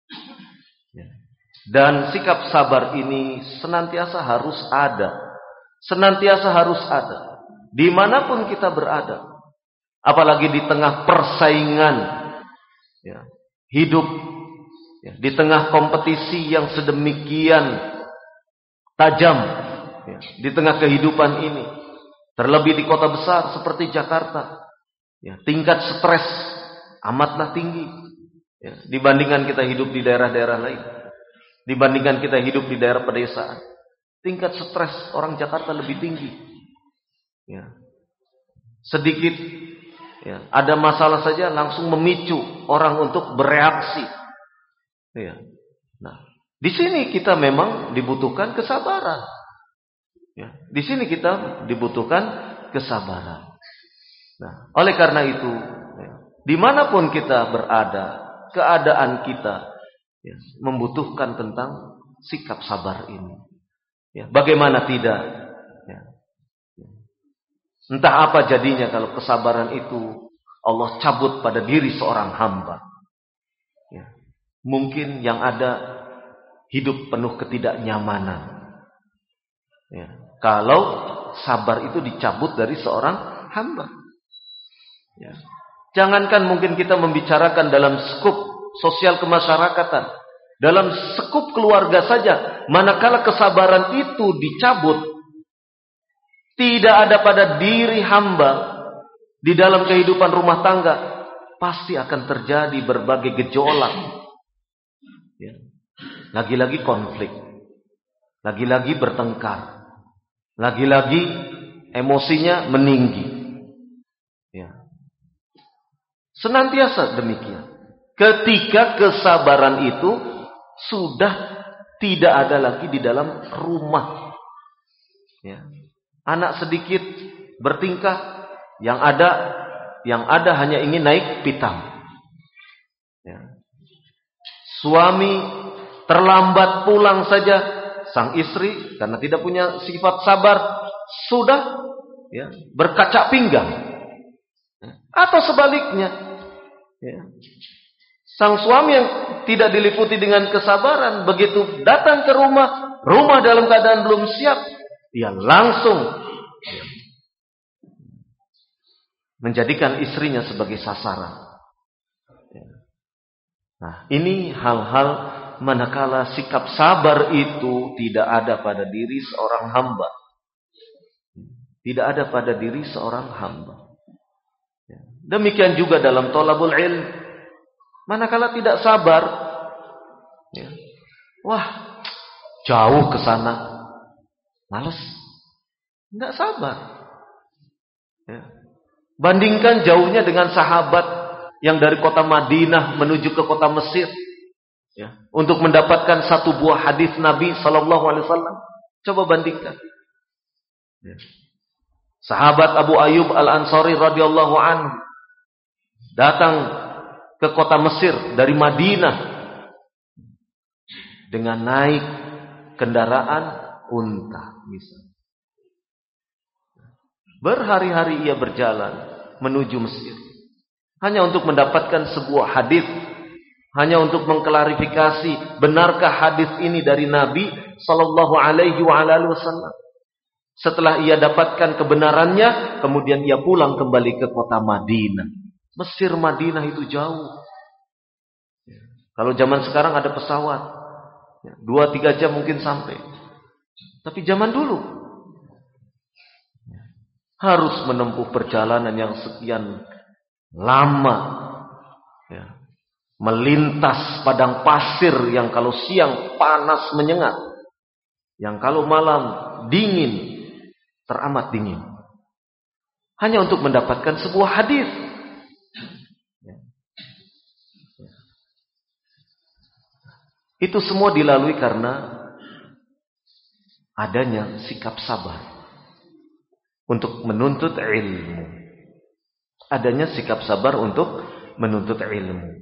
Dan sikap sabar ini senantiasa harus ada. Senantiasa harus ada. Dimanapun kita berada. Apalagi di tengah persaingan hidup, di tengah kompetisi yang sedemikian tajam, di tengah kehidupan ini, terlebih di kota besar seperti Jakarta, tingkat stres amatlah tinggi, dibandingkan kita hidup di daerah-daerah lain, dibandingkan kita hidup di daerah pedesaan. Tingkat stres orang Jakarta lebih tinggi. Sedikit ada masalah saja langsung memicu orang untuk bereaksi. Nah, di sini kita memang dibutuhkan kesabaran. Di sini kita dibutuhkan kesabaran. Nah, oleh karena itu, dimanapun kita berada, keadaan kita ya, membutuhkan tentang sikap sabar ini. Ya, bagaimana tidak? Ya. Entah apa jadinya kalau kesabaran itu Allah cabut pada diri seorang hamba. Ya. Mungkin yang ada hidup penuh ketidaknyamanan. Ya. Kalau sabar itu dicabut dari seorang hamba. Ya. Jangankan mungkin kita membicarakan dalam skup sosial kemasyarakatan, dalam skup keluarga saja, manakala kesabaran itu dicabut, tidak ada pada diri hamba di dalam kehidupan rumah tangga, pasti akan terjadi berbagai gejolak. Ya. Lagi-lagi konflik, lagi-lagi bertengkar, lagi-lagi emosinya meninggi. Ya. Senantiasa demikian. Ketika kesabaran itu sudah tidak ada lagi di dalam rumah. Ya. Anak sedikit bertingkah, yang ada hanya ingin naik pitam. Ya. Suami terlambat pulang saja, sang istri karena tidak punya sifat sabar sudah ya, berkacak pinggang. Atau sebaliknya, ya. Sang suami yang tidak diliputi dengan kesabaran, begitu datang ke rumah dalam keadaan belum siap, dia langsung ya, menjadikan istrinya sebagai sasaran. Ya. Nah, ini hal-hal manakala sikap sabar itu tidak ada pada diri seorang hamba. Tidak ada pada diri seorang hamba. Demikian juga dalam thalabul ilm. Manakala tidak sabar, ya, wah, jauh ke sana, malas, tidak sabar. Ya. Bandingkan jauhnya dengan sahabat yang dari kota Madinah menuju ke kota Mesir, ya, untuk mendapatkan satu buah hadis Nabi Sallallahu Alaihi Wasallam. Coba bandingkan. Ya. Sahabat Abu Ayyub Al-Ansari radhiyallahu anhu datang ke kota Mesir dari Madinah dengan naik kendaraan unta misalnya. Berhari-hari ia berjalan menuju Mesir hanya untuk mendapatkan sebuah hadis, hanya untuk mengklarifikasi benarkah hadis ini dari Nabi sallallahu alaihi wasallam. Setelah ia dapatkan kebenarannya, kemudian ia pulang kembali ke kota Madinah. Mesir Madinah itu jauh. Kalau zaman sekarang ada pesawat, 2-3 jam mungkin sampai. Tapi zaman dulu harus menempuh perjalanan yang sekian lama, ya, melintas padang pasir yang kalau siang panas menyengat, yang kalau malam dingin, teramat dingin, hanya untuk mendapatkan sebuah hadis. Itu semua dilalui karena adanya sikap sabar untuk menuntut ilmu. Adanya sikap sabar untuk menuntut ilmu.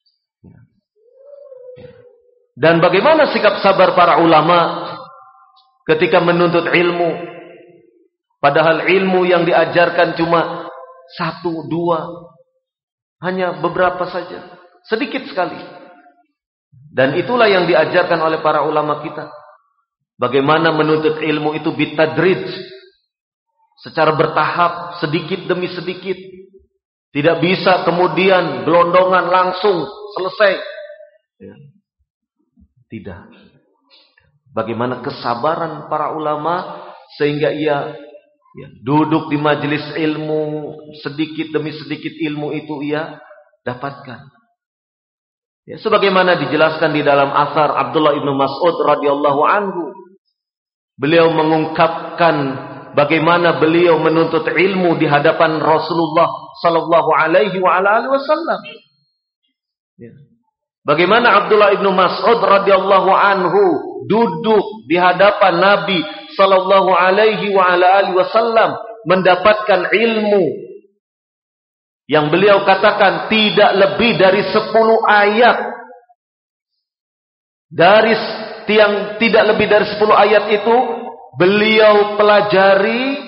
Dan bagaimana sikap sabar para ulama ketika menuntut ilmu? Padahal ilmu yang diajarkan cuma 1, 2, hanya beberapa saja, sedikit sekali. Dan itulah yang diajarkan oleh para ulama kita. Bagaimana menuntut ilmu itu bitadrij, secara bertahap, sedikit demi sedikit. Tidak bisa kemudian gelondongan langsung selesai. Ya. Tidak. Bagaimana kesabaran para ulama sehingga ia duduk di majelis ilmu, sedikit demi sedikit ilmu itu ia dapatkan. Ya, sebagaimana dijelaskan di dalam asar Abdullah ibnu Mas'ud radhiyallahu anhu, beliau mengungkapkan bagaimana beliau menuntut ilmu di hadapan Rasulullah sallallahu alaihi wasallam. Ya. Bagaimana Abdullah ibnu Mas'ud radhiyallahu anhu duduk di hadapan Nabi sallallahu alaihi wasallam mendapatkan ilmu yang beliau katakan tidak lebih dari 10 ayat. Dari yang tidak lebih dari 10 ayat itu beliau pelajari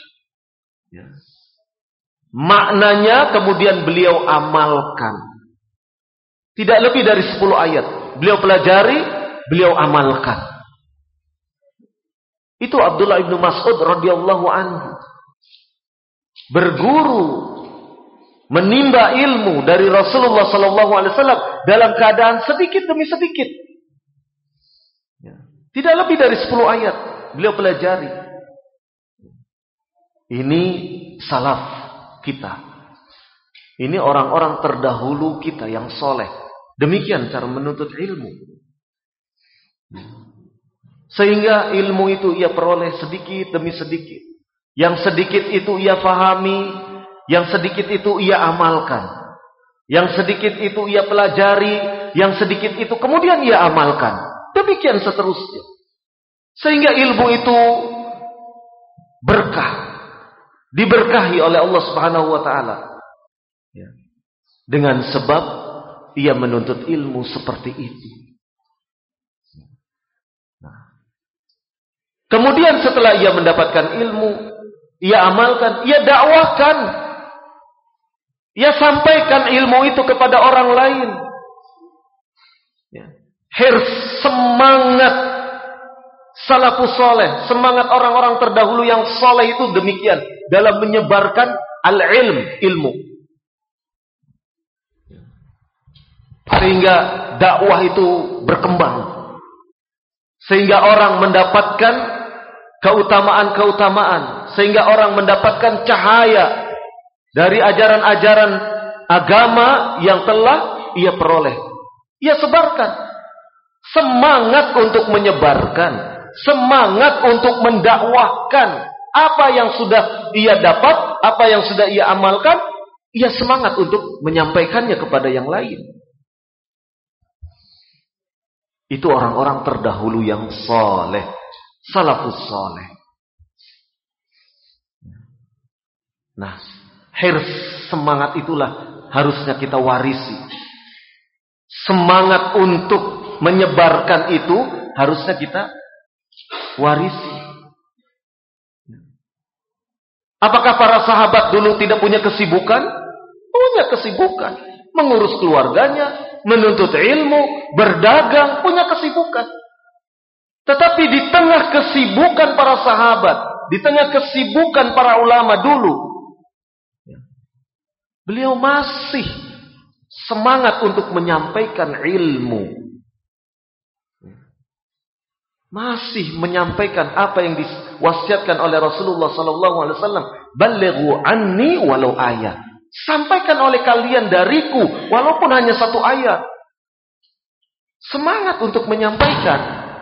maknanya, kemudian beliau amalkan. Tidak lebih dari 10 ayat beliau pelajari, beliau amalkan. Itu Abdullah ibnu Mas'ud radhiyallahu anhu, berguru, menimba ilmu dari Rasulullah sallallahu alaihi wasallam dalam keadaan sedikit demi sedikit. Tidak lebih dari 10 ayat beliau pelajari. Ini salaf kita. Ini orang-orang terdahulu kita yang soleh. Demikian cara menuntut ilmu. Sehingga ilmu itu ia peroleh sedikit demi sedikit. Yang sedikit itu ia fahami, yang sedikit itu ia amalkan. Yang sedikit itu ia pelajari, yang sedikit itu kemudian ia amalkan. Demikian seterusnya. Sehingga ilmu itu berkah. Diberkahi oleh Allah Subhanahu wa taala. Dengan sebab ia menuntut ilmu seperti itu. Kemudian setelah ia mendapatkan ilmu, ia amalkan, ia dakwahkan. Ia sampaikan ilmu itu kepada orang lain. Hirs, semangat salafus soleh, semangat orang-orang terdahulu yang soleh itu demikian dalam menyebarkan ilmu. Sehingga dakwah itu berkembang. Sehingga orang mendapatkan keutamaan-keutamaan. Sehingga orang mendapatkan cahaya dari ajaran-ajaran agama yang telah ia peroleh. Ia sebarkan. Semangat untuk menyebarkan, semangat untuk mendakwahkan apa yang sudah ia dapat, apa yang sudah ia amalkan, ia semangat untuk menyampaikannya kepada yang lain. Itu orang-orang terdahulu yang soleh, salafus soleh. Nah, hirs, semangat itulah harusnya kita warisi. Semangat untuk menyebarkan itu harusnya kita warisi. Apakah para sahabat dulu tidak punya kesibukan? Punya kesibukan. Mengurus keluarganya, menuntut ilmu, berdagang, punya kesibukan. Tetapi di tengah kesibukan para sahabat, di tengah kesibukan para ulama dulu, beliau masih semangat untuk menyampaikan ilmu. Masih menyampaikan apa yang diwasiatkan oleh Rasulullah sallallahu alaihi wasallam, "Ballighu anni walau ayat." Sampaikan oleh kalian dariku walaupun hanya 1 ayat. Semangat untuk menyampaikan.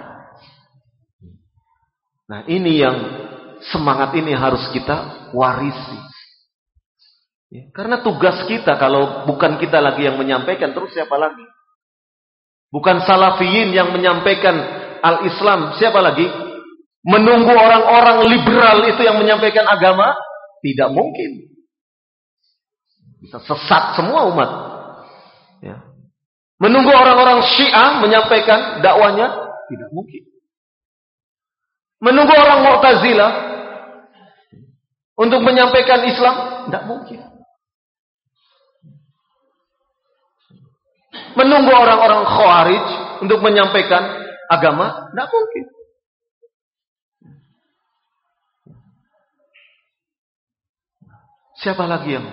Nah, ini yang semangat ini harus kita warisi. Karena tugas kita, kalau bukan kita lagi yang menyampaikan, terus siapa lagi? Bukan salafiyin yang menyampaikan al-Islam, siapa lagi? Menunggu orang-orang liberal itu yang menyampaikan agama? Tidak mungkin. Bisa sesat semua umat. Menunggu orang-orang Syiah menyampaikan dakwanya? Tidak mungkin. Menunggu orang Mu'tazilah untuk menyampaikan Islam? Tidak mungkin. Menunggu orang-orang Khawarij untuk menyampaikan agama? Tidak mungkin. Siapa lagi yang,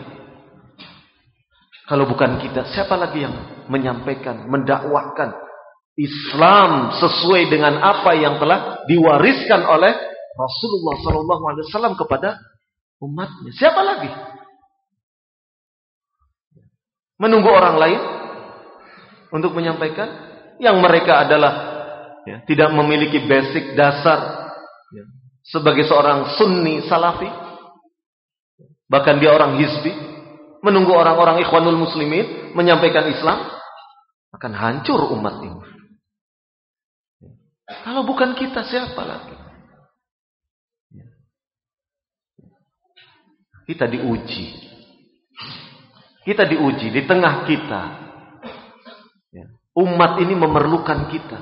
kalau bukan kita, siapa lagi yang menyampaikan, mendakwahkan Islam sesuai dengan apa yang telah diwariskan oleh Rasulullah SAW kepada umatnya? Siapa lagi? Menunggu orang lain untuk menyampaikan, yang mereka adalah tidak memiliki basic dasar sebagai seorang sunni salafi, bahkan dia orang hizbi. Menunggu orang-orang ikhwanul muslimin menyampaikan Islam, akan hancur umat ini. Kalau bukan kita, siapa lagi? Kita diuji. Kita diuji di tengah kita. Umat ini memerlukan kita.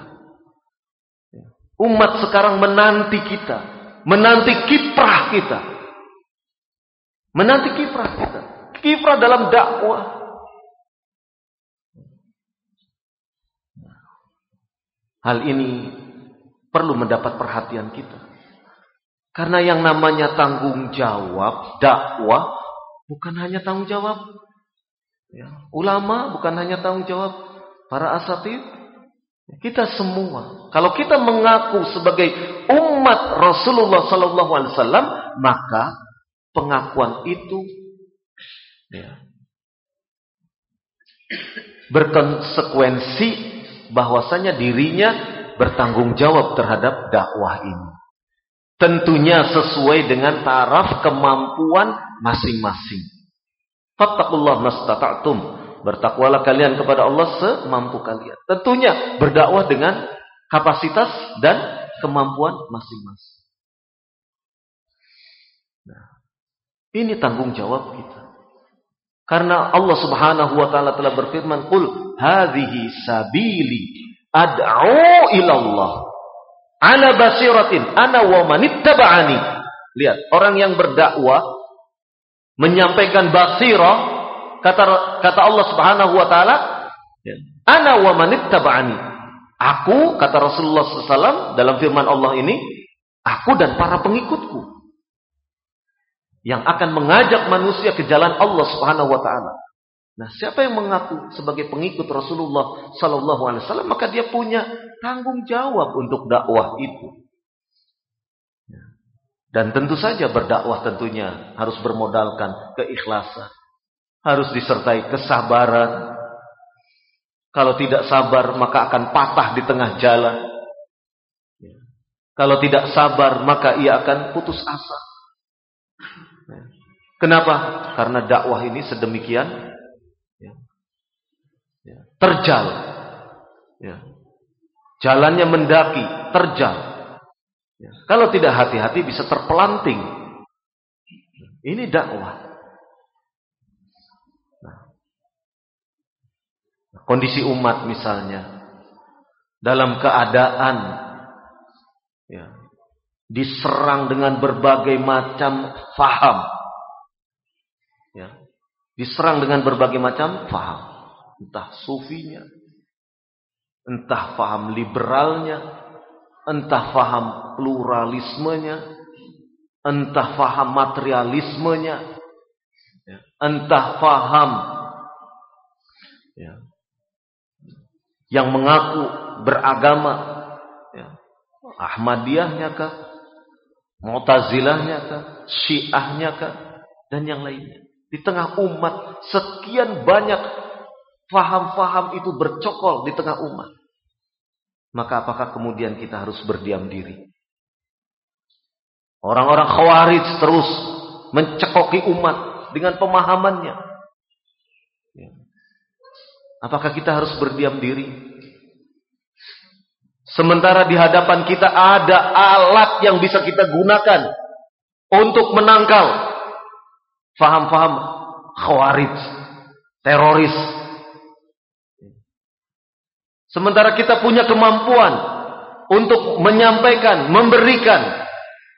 Umat sekarang menanti kita. Menanti kiprah kita. Menanti kiprah kita. Kiprah dalam dakwah. Hal ini perlu mendapat perhatian kita. Karena yang namanya tanggung jawab dakwah bukan hanya tanggung jawab ulama, bukan hanya tanggung jawab para asatid. Kita semua. Kalau kita mengaku sebagai umat Rasulullah sallallahu alaihi wasallam, maka pengakuan itu berkonsekuensi bahwasanya dirinya bertanggung jawab terhadap dakwah ini. Tentunya sesuai dengan taraf kemampuan masing-masing. Fattaqullaha mastata'tum. Bertakwalah kalian kepada Allah semampu kalian. Tentunya berdakwah dengan kapasitas dan kemampuan masing-masing. Nah, ini tanggung jawab kita. Karena Allah Subhanahu wa taala telah berfirman, "Qul hadhihi sabili ad'u ila Allah ala basiratin ana wa manittaba'ani." Lihat, orang yang berdakwah menyampaikan basirah, kata Allah Subhanahu wa taala, "Ana wa manittaba'ani." Aku, kata Rasulullah SAW dalam firman Allah ini, aku dan para pengikutku yang akan mengajak manusia ke jalan Allah Subhanahu wa taala. Nah, siapa yang mengaku sebagai pengikut Rasulullah sallallahu alaihi wasallam, maka dia punya tanggung jawab untuk dakwah itu. Dan tentu saja berdakwah tentunya harus bermodalkan keikhlasan. Harus disertai kesabaran. Kalau tidak sabar, maka akan patah di tengah jalan. Kalau tidak sabar, maka ia akan putus asa. Kenapa? Karena dakwah ini sedemikian terjal. Jalannya mendaki, terjal. Kalau tidak hati-hati bisa terpelanting. Ini dakwah. Kondisi umat misalnya dalam keadaan diserang dengan berbagai macam faham. Diserang dengan berbagai macam faham. Entah sufinya, entah faham liberalnya, entah faham pluralismenya, entah faham materialismenya, entah faham yang mengaku beragama, Ahmadiyahnya kah, Mu'tazilahnya kah, Syiahnya kah, dan yang lainnya. Di tengah umat sekian banyak faham-faham itu bercokol di tengah umat. Maka apakah kemudian kita harus berdiam diri? Orang-orang Khawarij terus mencekoki umat dengan pemahamannya. Apakah kita harus berdiam diri? Sementara di hadapan kita ada alat yang bisa kita gunakan untuk menangkal faham-faham Khawarij, teroris. Sementara kita punya kemampuan untuk menyampaikan, memberikan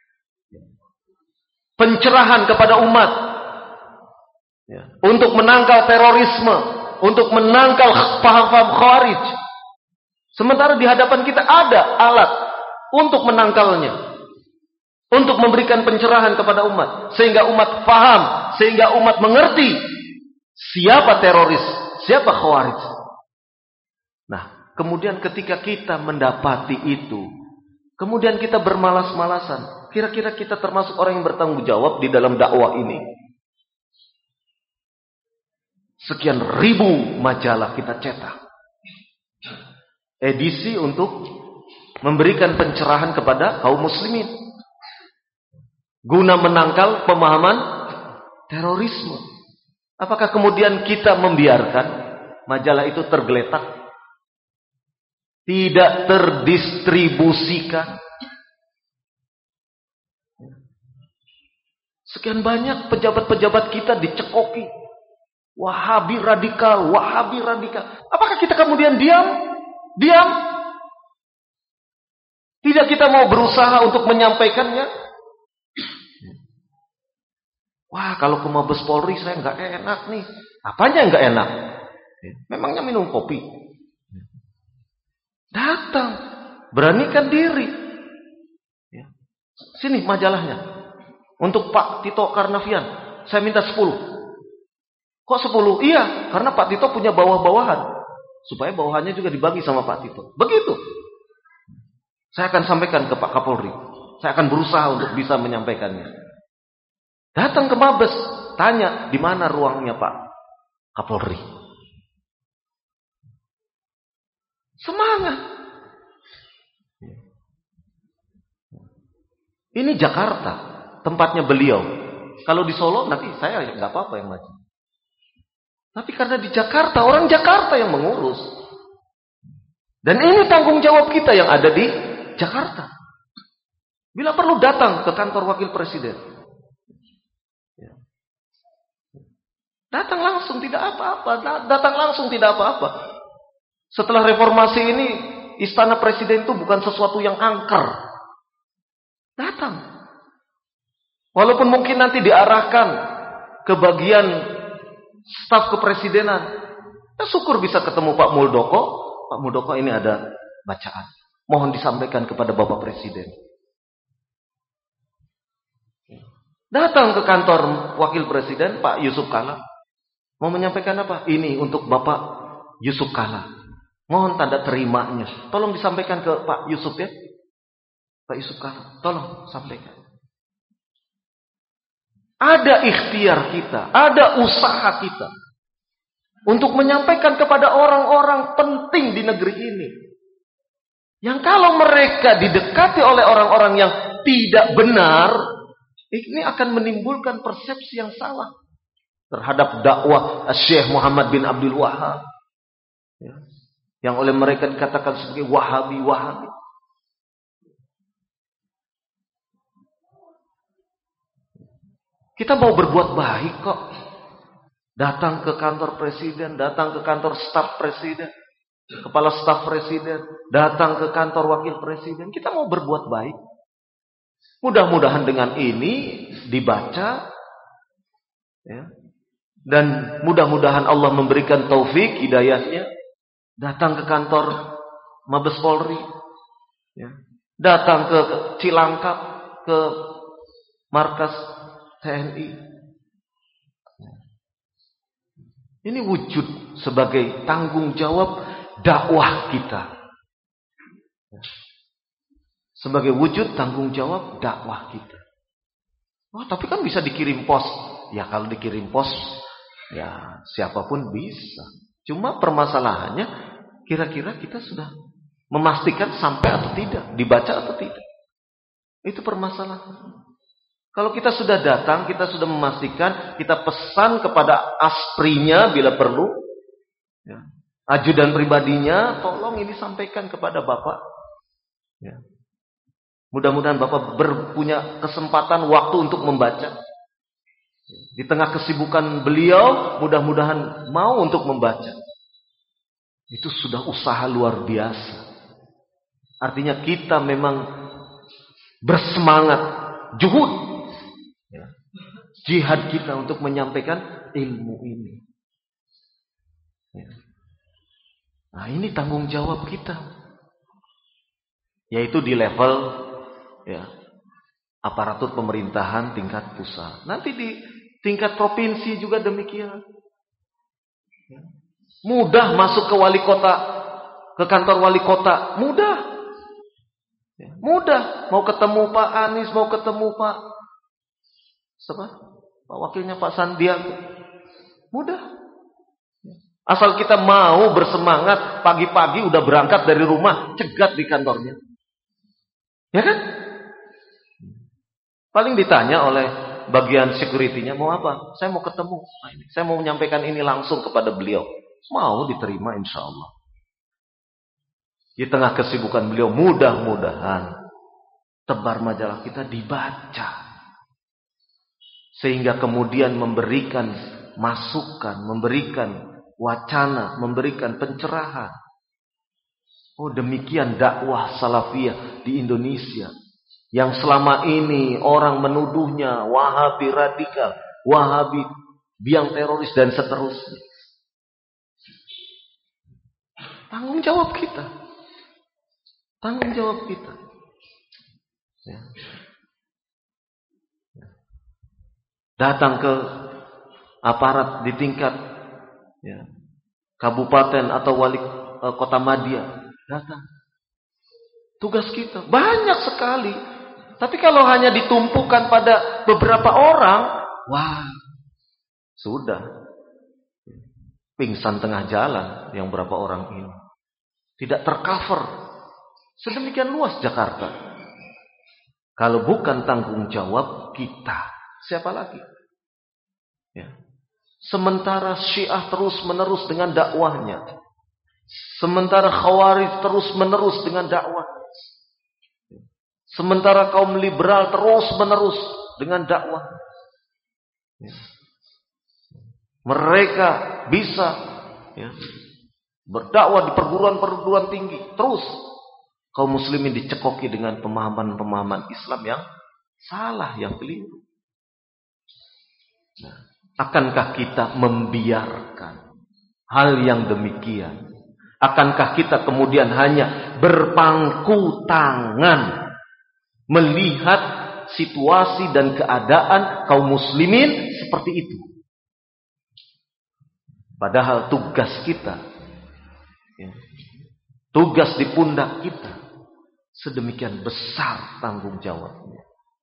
pencerahan kepada umat, untuk menangkal terorisme, untuk menangkal paham-paham Khawarij. Sementara di hadapan kita ada alat untuk menangkalnya, untuk memberikan pencerahan kepada umat, sehingga umat paham, sehingga umat mengerti siapa teroris, siapa Khawarij. Nah, kemudian ketika kita mendapati itu, kemudian kita bermalas-malasan, kira-kira kita termasuk orang yang bertanggung jawab di dalam dakwah ini? Sekian ribu majalah kita cetak, edisi untuk memberikan pencerahan kepada kaum muslimin, guna menangkal pemahaman terorisme. Apakah kemudian kita membiarkan majalah itu tergeletak, tidak terdistribusikan? Sekian banyak pejabat-pejabat kita dicekoki, Wahabi radikal, Wahabi radikal. Apakah kita kemudian diam? Diam? Tidak kita mau berusaha untuk menyampaikannya? Wah, kalau ke Mabes Polri saya nggak enak nih. Apanya nggak enak? Memangnya minum kopi? Datang, beranikan diri. Sini majalahnya. Untuk Pak Tito Karnavian, saya minta 10. Kok 10? Iya, karena Pak Tito punya bawah-bawahan. Supaya bawahannya juga dibagi sama Pak Tito. Begitu. Saya akan sampaikan ke Pak Kapolri. Saya akan berusaha untuk bisa menyampaikannya. Datang ke Mabes, tanya di mana ruangnya Pak Kapolri. Semangat. Ini Jakarta, tempatnya beliau. Kalau di Solo nanti saya nggak apa-apa yang maju. Tapi karena di Jakarta, orang Jakarta yang mengurus. Dan ini tanggung jawab kita yang ada di Jakarta. Bila perlu datang ke kantor wakil presiden. Datang langsung tidak apa-apa. Datang langsung tidak apa-apa. Setelah reformasi ini, istana presiden itu bukan sesuatu yang angker. Datang. Walaupun mungkin nanti diarahkan ke bagian staf kepresidenan. Ya, syukur bisa ketemu Pak Muldoko. Pak Muldoko, ini ada bacaan. Mohon disampaikan kepada Bapak Presiden. Datang ke kantor wakil presiden Pak Yusuf Kala. Mau menyampaikan apa? Ini untuk Bapak Yusuf Kala. Mohon tanda terimanya. Tolong disampaikan ke Pak Yusuf ya. Pak Yusuf Kala, tolong sampaikan. Ada ikhtiar kita, ada usaha kita untuk menyampaikan kepada orang-orang penting di negeri ini. Yang kalau mereka didekati oleh orang-orang yang tidak benar, ini akan menimbulkan persepsi yang salah terhadap dakwah Syekh Muhammad bin Abdul Wahab. Yang oleh mereka dikatakan sebagai Wahabi. Kita mau berbuat baik kok. Datang ke kantor presiden, datang ke kantor staf presiden, kepala staf presiden, datang ke kantor wakil presiden. Kita mau berbuat baik. Mudah-mudahan dengan ini dibaca, ya, dan mudah-mudahan Allah memberikan taufik hidayahnya. Datang ke kantor Mabes Polri, ya, datang ke Cilangkap, ke markas TNI. Ini wujud sebagai tanggung jawab dakwah kita. Sebagai wujud tanggung jawab dakwah kita. Oh, tapi kan bisa dikirim pos. Ya kalau dikirim pos, ya siapapun bisa. Cuma permasalahannya, kira-kira kita sudah memastikan sampai atau tidak, dibaca atau tidak. Itu permasalahan. Kalau kita sudah datang, kita sudah memastikan, kita pesan kepada asprinya bila perlu, ya, ajudan pribadinya, tolong ini sampaikan kepada Bapak. Ya. Mudah-mudahan Bapak punya kesempatan waktu untuk membaca. Di tengah kesibukan beliau, mudah-mudahan mau untuk membaca. Itu sudah usaha luar biasa. Artinya kita memang bersemangat, juhud. Jihad kita untuk menyampaikan ilmu ini. Nah, ini tanggung jawab kita. Yaitu di level, ya, aparatur pemerintahan tingkat pusat. Nanti di tingkat provinsi juga demikian. Mudah masuk ke wali kota, ke kantor wali kota, mudah. Mudah. Mau ketemu Pak Anies, mau ketemu Pak wakilnya Pak Sandiaga. Mudah. Asal kita mau bersemangat, pagi-pagi udah berangkat dari rumah, cegat di kantornya. Ya kan? Paling ditanya oleh bagian security-nya, mau apa? Saya mau ketemu. Saya mau menyampaikan ini langsung kepada beliau. Mau diterima insya Allah. Di tengah kesibukan beliau, mudah-mudahan tebar majalah kita dibaca. Sehingga kemudian memberikan masukan, memberikan wacana, memberikan pencerahan. Oh, demikian dakwah salafiyah di Indonesia. Yang selama ini orang menuduhnya Wahabi radikal, Wahabi biang teroris dan seterusnya. Tanggung jawab kita. Tanggung jawab kita. Ya. Datang ke aparat di tingkat kabupaten atau wali kota Madia. Datang. Tugas kita banyak sekali. Tapi kalau hanya ditumpukan pada beberapa orang, wah, sudah. Pingsan tengah jalan yang berapa orang ini. Tidak tercover. Sedemikian luas Jakarta. Kalau bukan tanggung jawab kita, siapa lagi? Ya. Sementara Syiah terus menerus dengan dakwahnya. Sementara Khawarij terus menerus dengan dakwah. Sementara kaum liberal terus menerus dengan dakwah. Mereka bisa berdakwah di perguruan-perguruan tinggi. Terus kaum muslimin dicekoki dengan pemahaman-pemahaman Islam yang salah, yang keliru. Nah, akankah kita membiarkan hal yang demikian? Akankah kita kemudian hanya berpangku tangan melihat situasi dan keadaan kaum muslimin seperti itu? Padahal tugas kita, tugas di pundak kita, sedemikian besar tanggung jawabnya.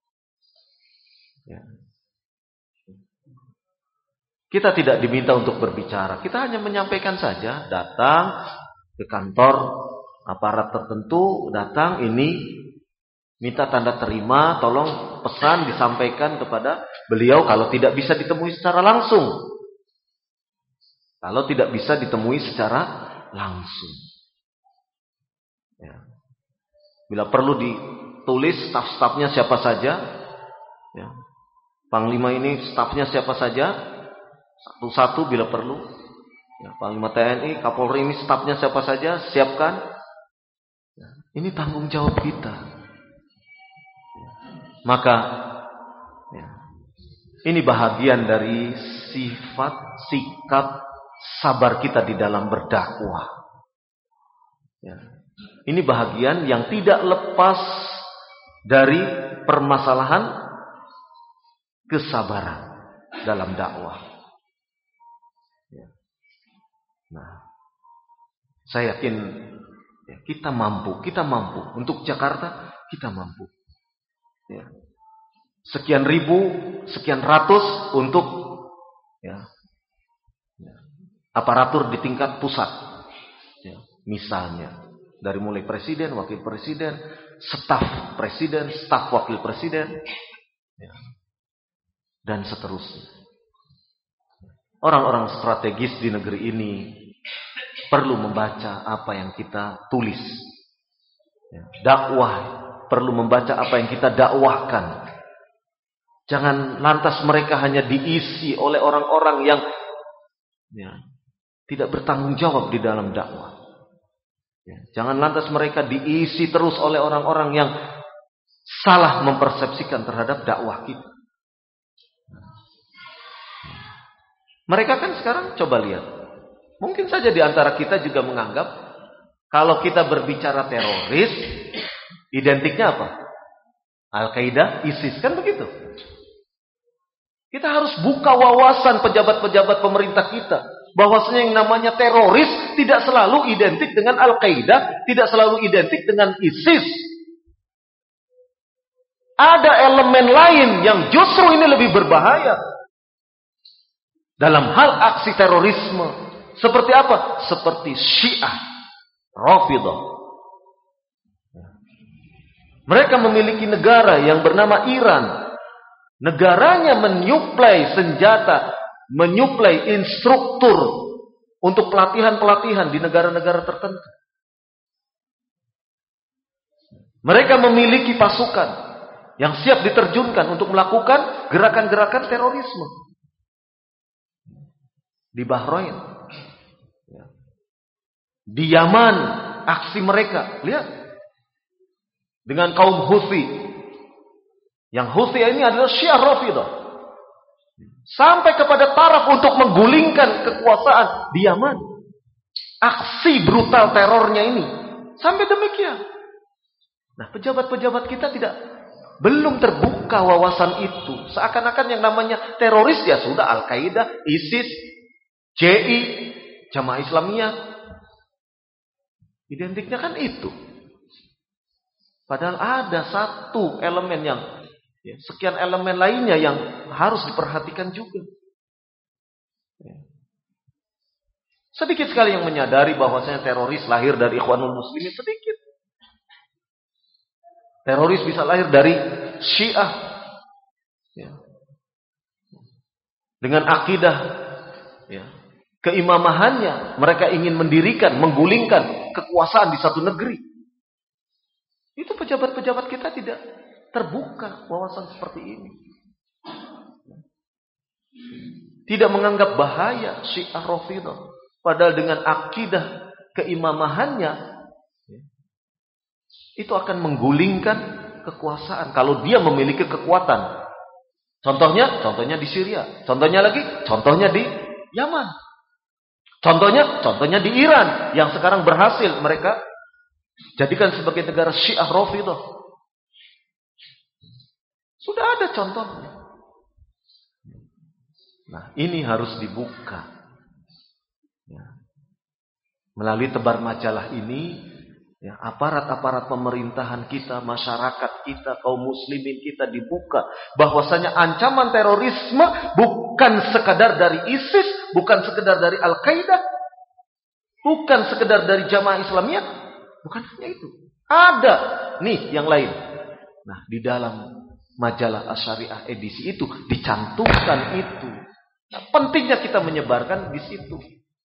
Kita tidak diminta untuk berbicara. Kita hanya menyampaikan saja. Datang ke kantor aparat tertentu. Datang ini. Minta tanda terima. Tolong pesan disampaikan kepada beliau. Kalau tidak bisa ditemui secara langsung. Kalau tidak bisa ditemui secara langsung. Bila perlu ditulis staf-stafnya siapa saja. Panglima ini stafnya siapa saja. Satu-satu bila perlu. Panglima TNI, Kapolri ini stafnya siapa saja, siapkan. Ini tanggung jawab kita. Maka ini bahagian dari sifat, sikap, sabar kita di dalam berdakwah. Ini bahagian yang tidak lepas dari permasalahan kesabaran dalam dakwah. Nah, saya yakin kita mampu untuk Jakarta kita mampu. Sekian ribu, sekian ratus untuk aparatur di tingkat pusat. Misalnya dari mulai presiden, wakil presiden, staf presiden, staf wakil presiden, dan seterusnya. Orang-orang strategis di negeri ini perlu membaca apa yang kita tulis. Dakwah perlu membaca apa yang kita dakwahkan. Jangan lantas mereka hanya diisi oleh orang-orang yang tidak bertanggung jawab di dalam dakwah. Jangan lantas mereka diisi terus oleh orang-orang yang salah mempersepsikan terhadap dakwah kita. Mereka kan sekarang coba lihat. Mungkin saja di antara kita juga menganggap kalau kita berbicara teroris, identiknya apa? Al-Qaeda, ISIS, kan begitu. Kita harus buka wawasan pejabat-pejabat pemerintah kita. Bahwasanya yang namanya teroris tidak selalu identik dengan Al-Qaeda, tidak selalu identik dengan ISIS. Ada elemen lain yang justru ini lebih berbahaya. Dalam hal aksi terorisme. Seperti apa? Seperti Syiah, Rafidhah. Mereka memiliki negara yang bernama Iran. Negaranya menyuplai senjata, menyuplai instruktur untuk pelatihan-pelatihan di negara-negara tertentu. Mereka memiliki pasukan yang siap diterjunkan untuk melakukan gerakan-gerakan terorisme. di Bahrain, ya. Di Yaman, aksi mereka, lihat, dengan kaum Houthi. Yang Houthi ini adalah Syiah Rafidah. Sampai kepada taraf untuk menggulingkan kekuasaan di Yaman. Aksi brutal terornya ini sampai demikian. Nah, pejabat-pejabat kita belum terbuka wawasan itu. Seakan-akan yang namanya teroris ya sudah Al-Qaeda, ISIS, JI, Jamaah Islamiyah. Identiknya kan itu. Padahal ada satu elemen yang sekian elemen lainnya yang harus diperhatikan juga. Sedikit sekali yang menyadari bahwasanya teroris lahir dari Ikhwanul Muslimin, sedikit. Teroris bisa lahir dari Syiah. Dengan akidah keimamahannya, mereka ingin mendirikan, menggulingkan kekuasaan di satu negeri. Itu pejabat-pejabat kita tidak terbuka wawasan seperti ini. Tidak menganggap bahaya Syiah Rafidah. Padahal dengan akidah keimamahannya, itu akan menggulingkan kekuasaan. Kalau dia memiliki kekuatan. Contohnya di Syria. Contohnya di Yaman. Contohnya di Iran. Yang sekarang berhasil mereka jadikan sebagai negara Syiah Rafidah. Sudah ada contohnya. Nah, ini harus dibuka. Melalui tebar majalah ini, aparat-aparat pemerintahan kita, masyarakat kita, kaum muslimin kita dibuka bahwasanya ancaman terorisme bukan sekadar dari ISIS, bukan sekadar dari Al-Qaeda, bukan sekadar dari Jamaah Islamiyah, bukan hanya itu. Ada nih yang lain. Nah, di dalam majalah Asy-Syariah edisi itu dicantumkan itu. Nah, pentingnya kita menyebarkan di situ.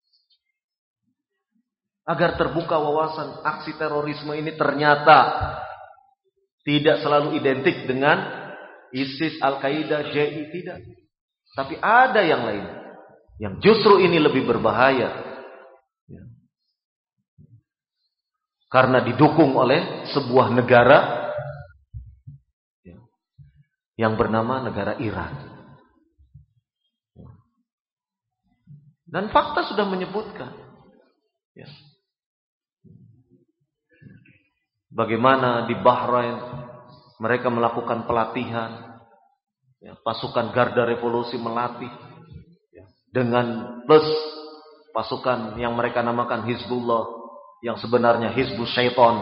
Agar terbuka wawasan aksi terorisme ini ternyata tidak selalu identik dengan ISIS, Al-Qaeda, JI, tidak. Tapi ada yang lain. Yang justru ini lebih berbahaya. Karena didukung oleh sebuah negara yang bernama negara Iran. Dan fakta sudah menyebutkan. Bagaimana di Bahrain mereka melakukan pelatihan, pasukan Garda Revolusi melatih dengan plus pasukan yang mereka namakan Hizbullah, yang sebenarnya Hizbus Syaitan.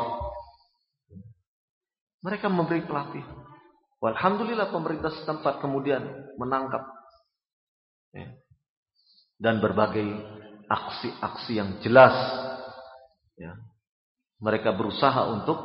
Mereka memberi pelatihan. Alhamdulillah pemerintah setempat kemudian menangkap dan berbagai aksi-aksi yang jelas. Mereka berusaha untuk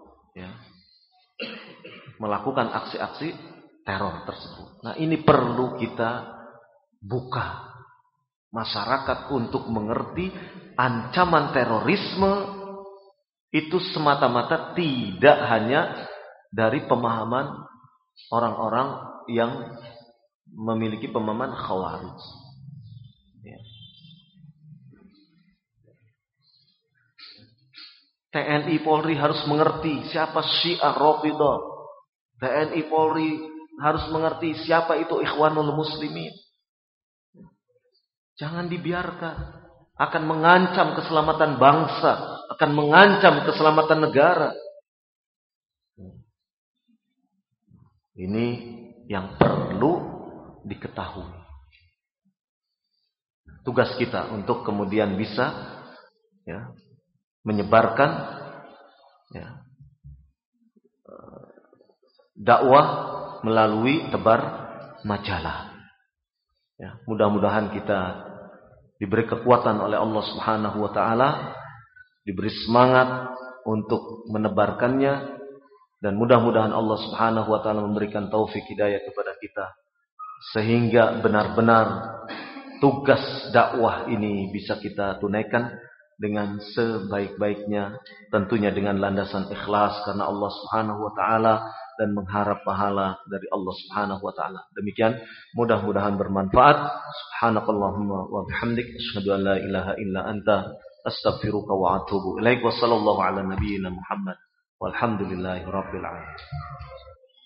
melakukan aksi-aksi teror tersebut. Nah, ini perlu kita buka masyarakat untuk mengerti ancaman terorisme itu semata-mata tidak hanya dari pemahaman orang-orang yang memiliki pemahaman Khawarij. TNI Polri harus mengerti siapa Syiah Rafidah. TNI Polri harus mengerti siapa itu Ikhwanul Muslimin. Jangan dibiarkan. Akan mengancam keselamatan bangsa. Akan mengancam keselamatan negara. Ini yang perlu diketahui. Tugas kita untuk kemudian bisa menyebarkan dakwah melalui tebar majalah. Mudah-mudahan kita diberi kekuatan oleh Allah Subhanahu wa taala, diberi semangat untuk menebarkannya, dan mudah-mudahan Allah Subhanahu wa taala memberikan taufik hidayah kepada kita sehingga benar-benar tugas dakwah ini bisa kita tunaikan dengan sebaik-baiknya, tentunya dengan landasan ikhlas, karena Allah Subhanahu wa taala dan mengharap pahala dari Allah Subhanahu wa taala. Demikian, mudah-mudahan bermanfaat. Subhanakallahumma wa bihamdik asyhadu an la ilaha illa anta astaghfiruka wa atubu ilaik. Wassallallahu ala nabiyyina Muhammad walhamdulillahi rabbil alamin.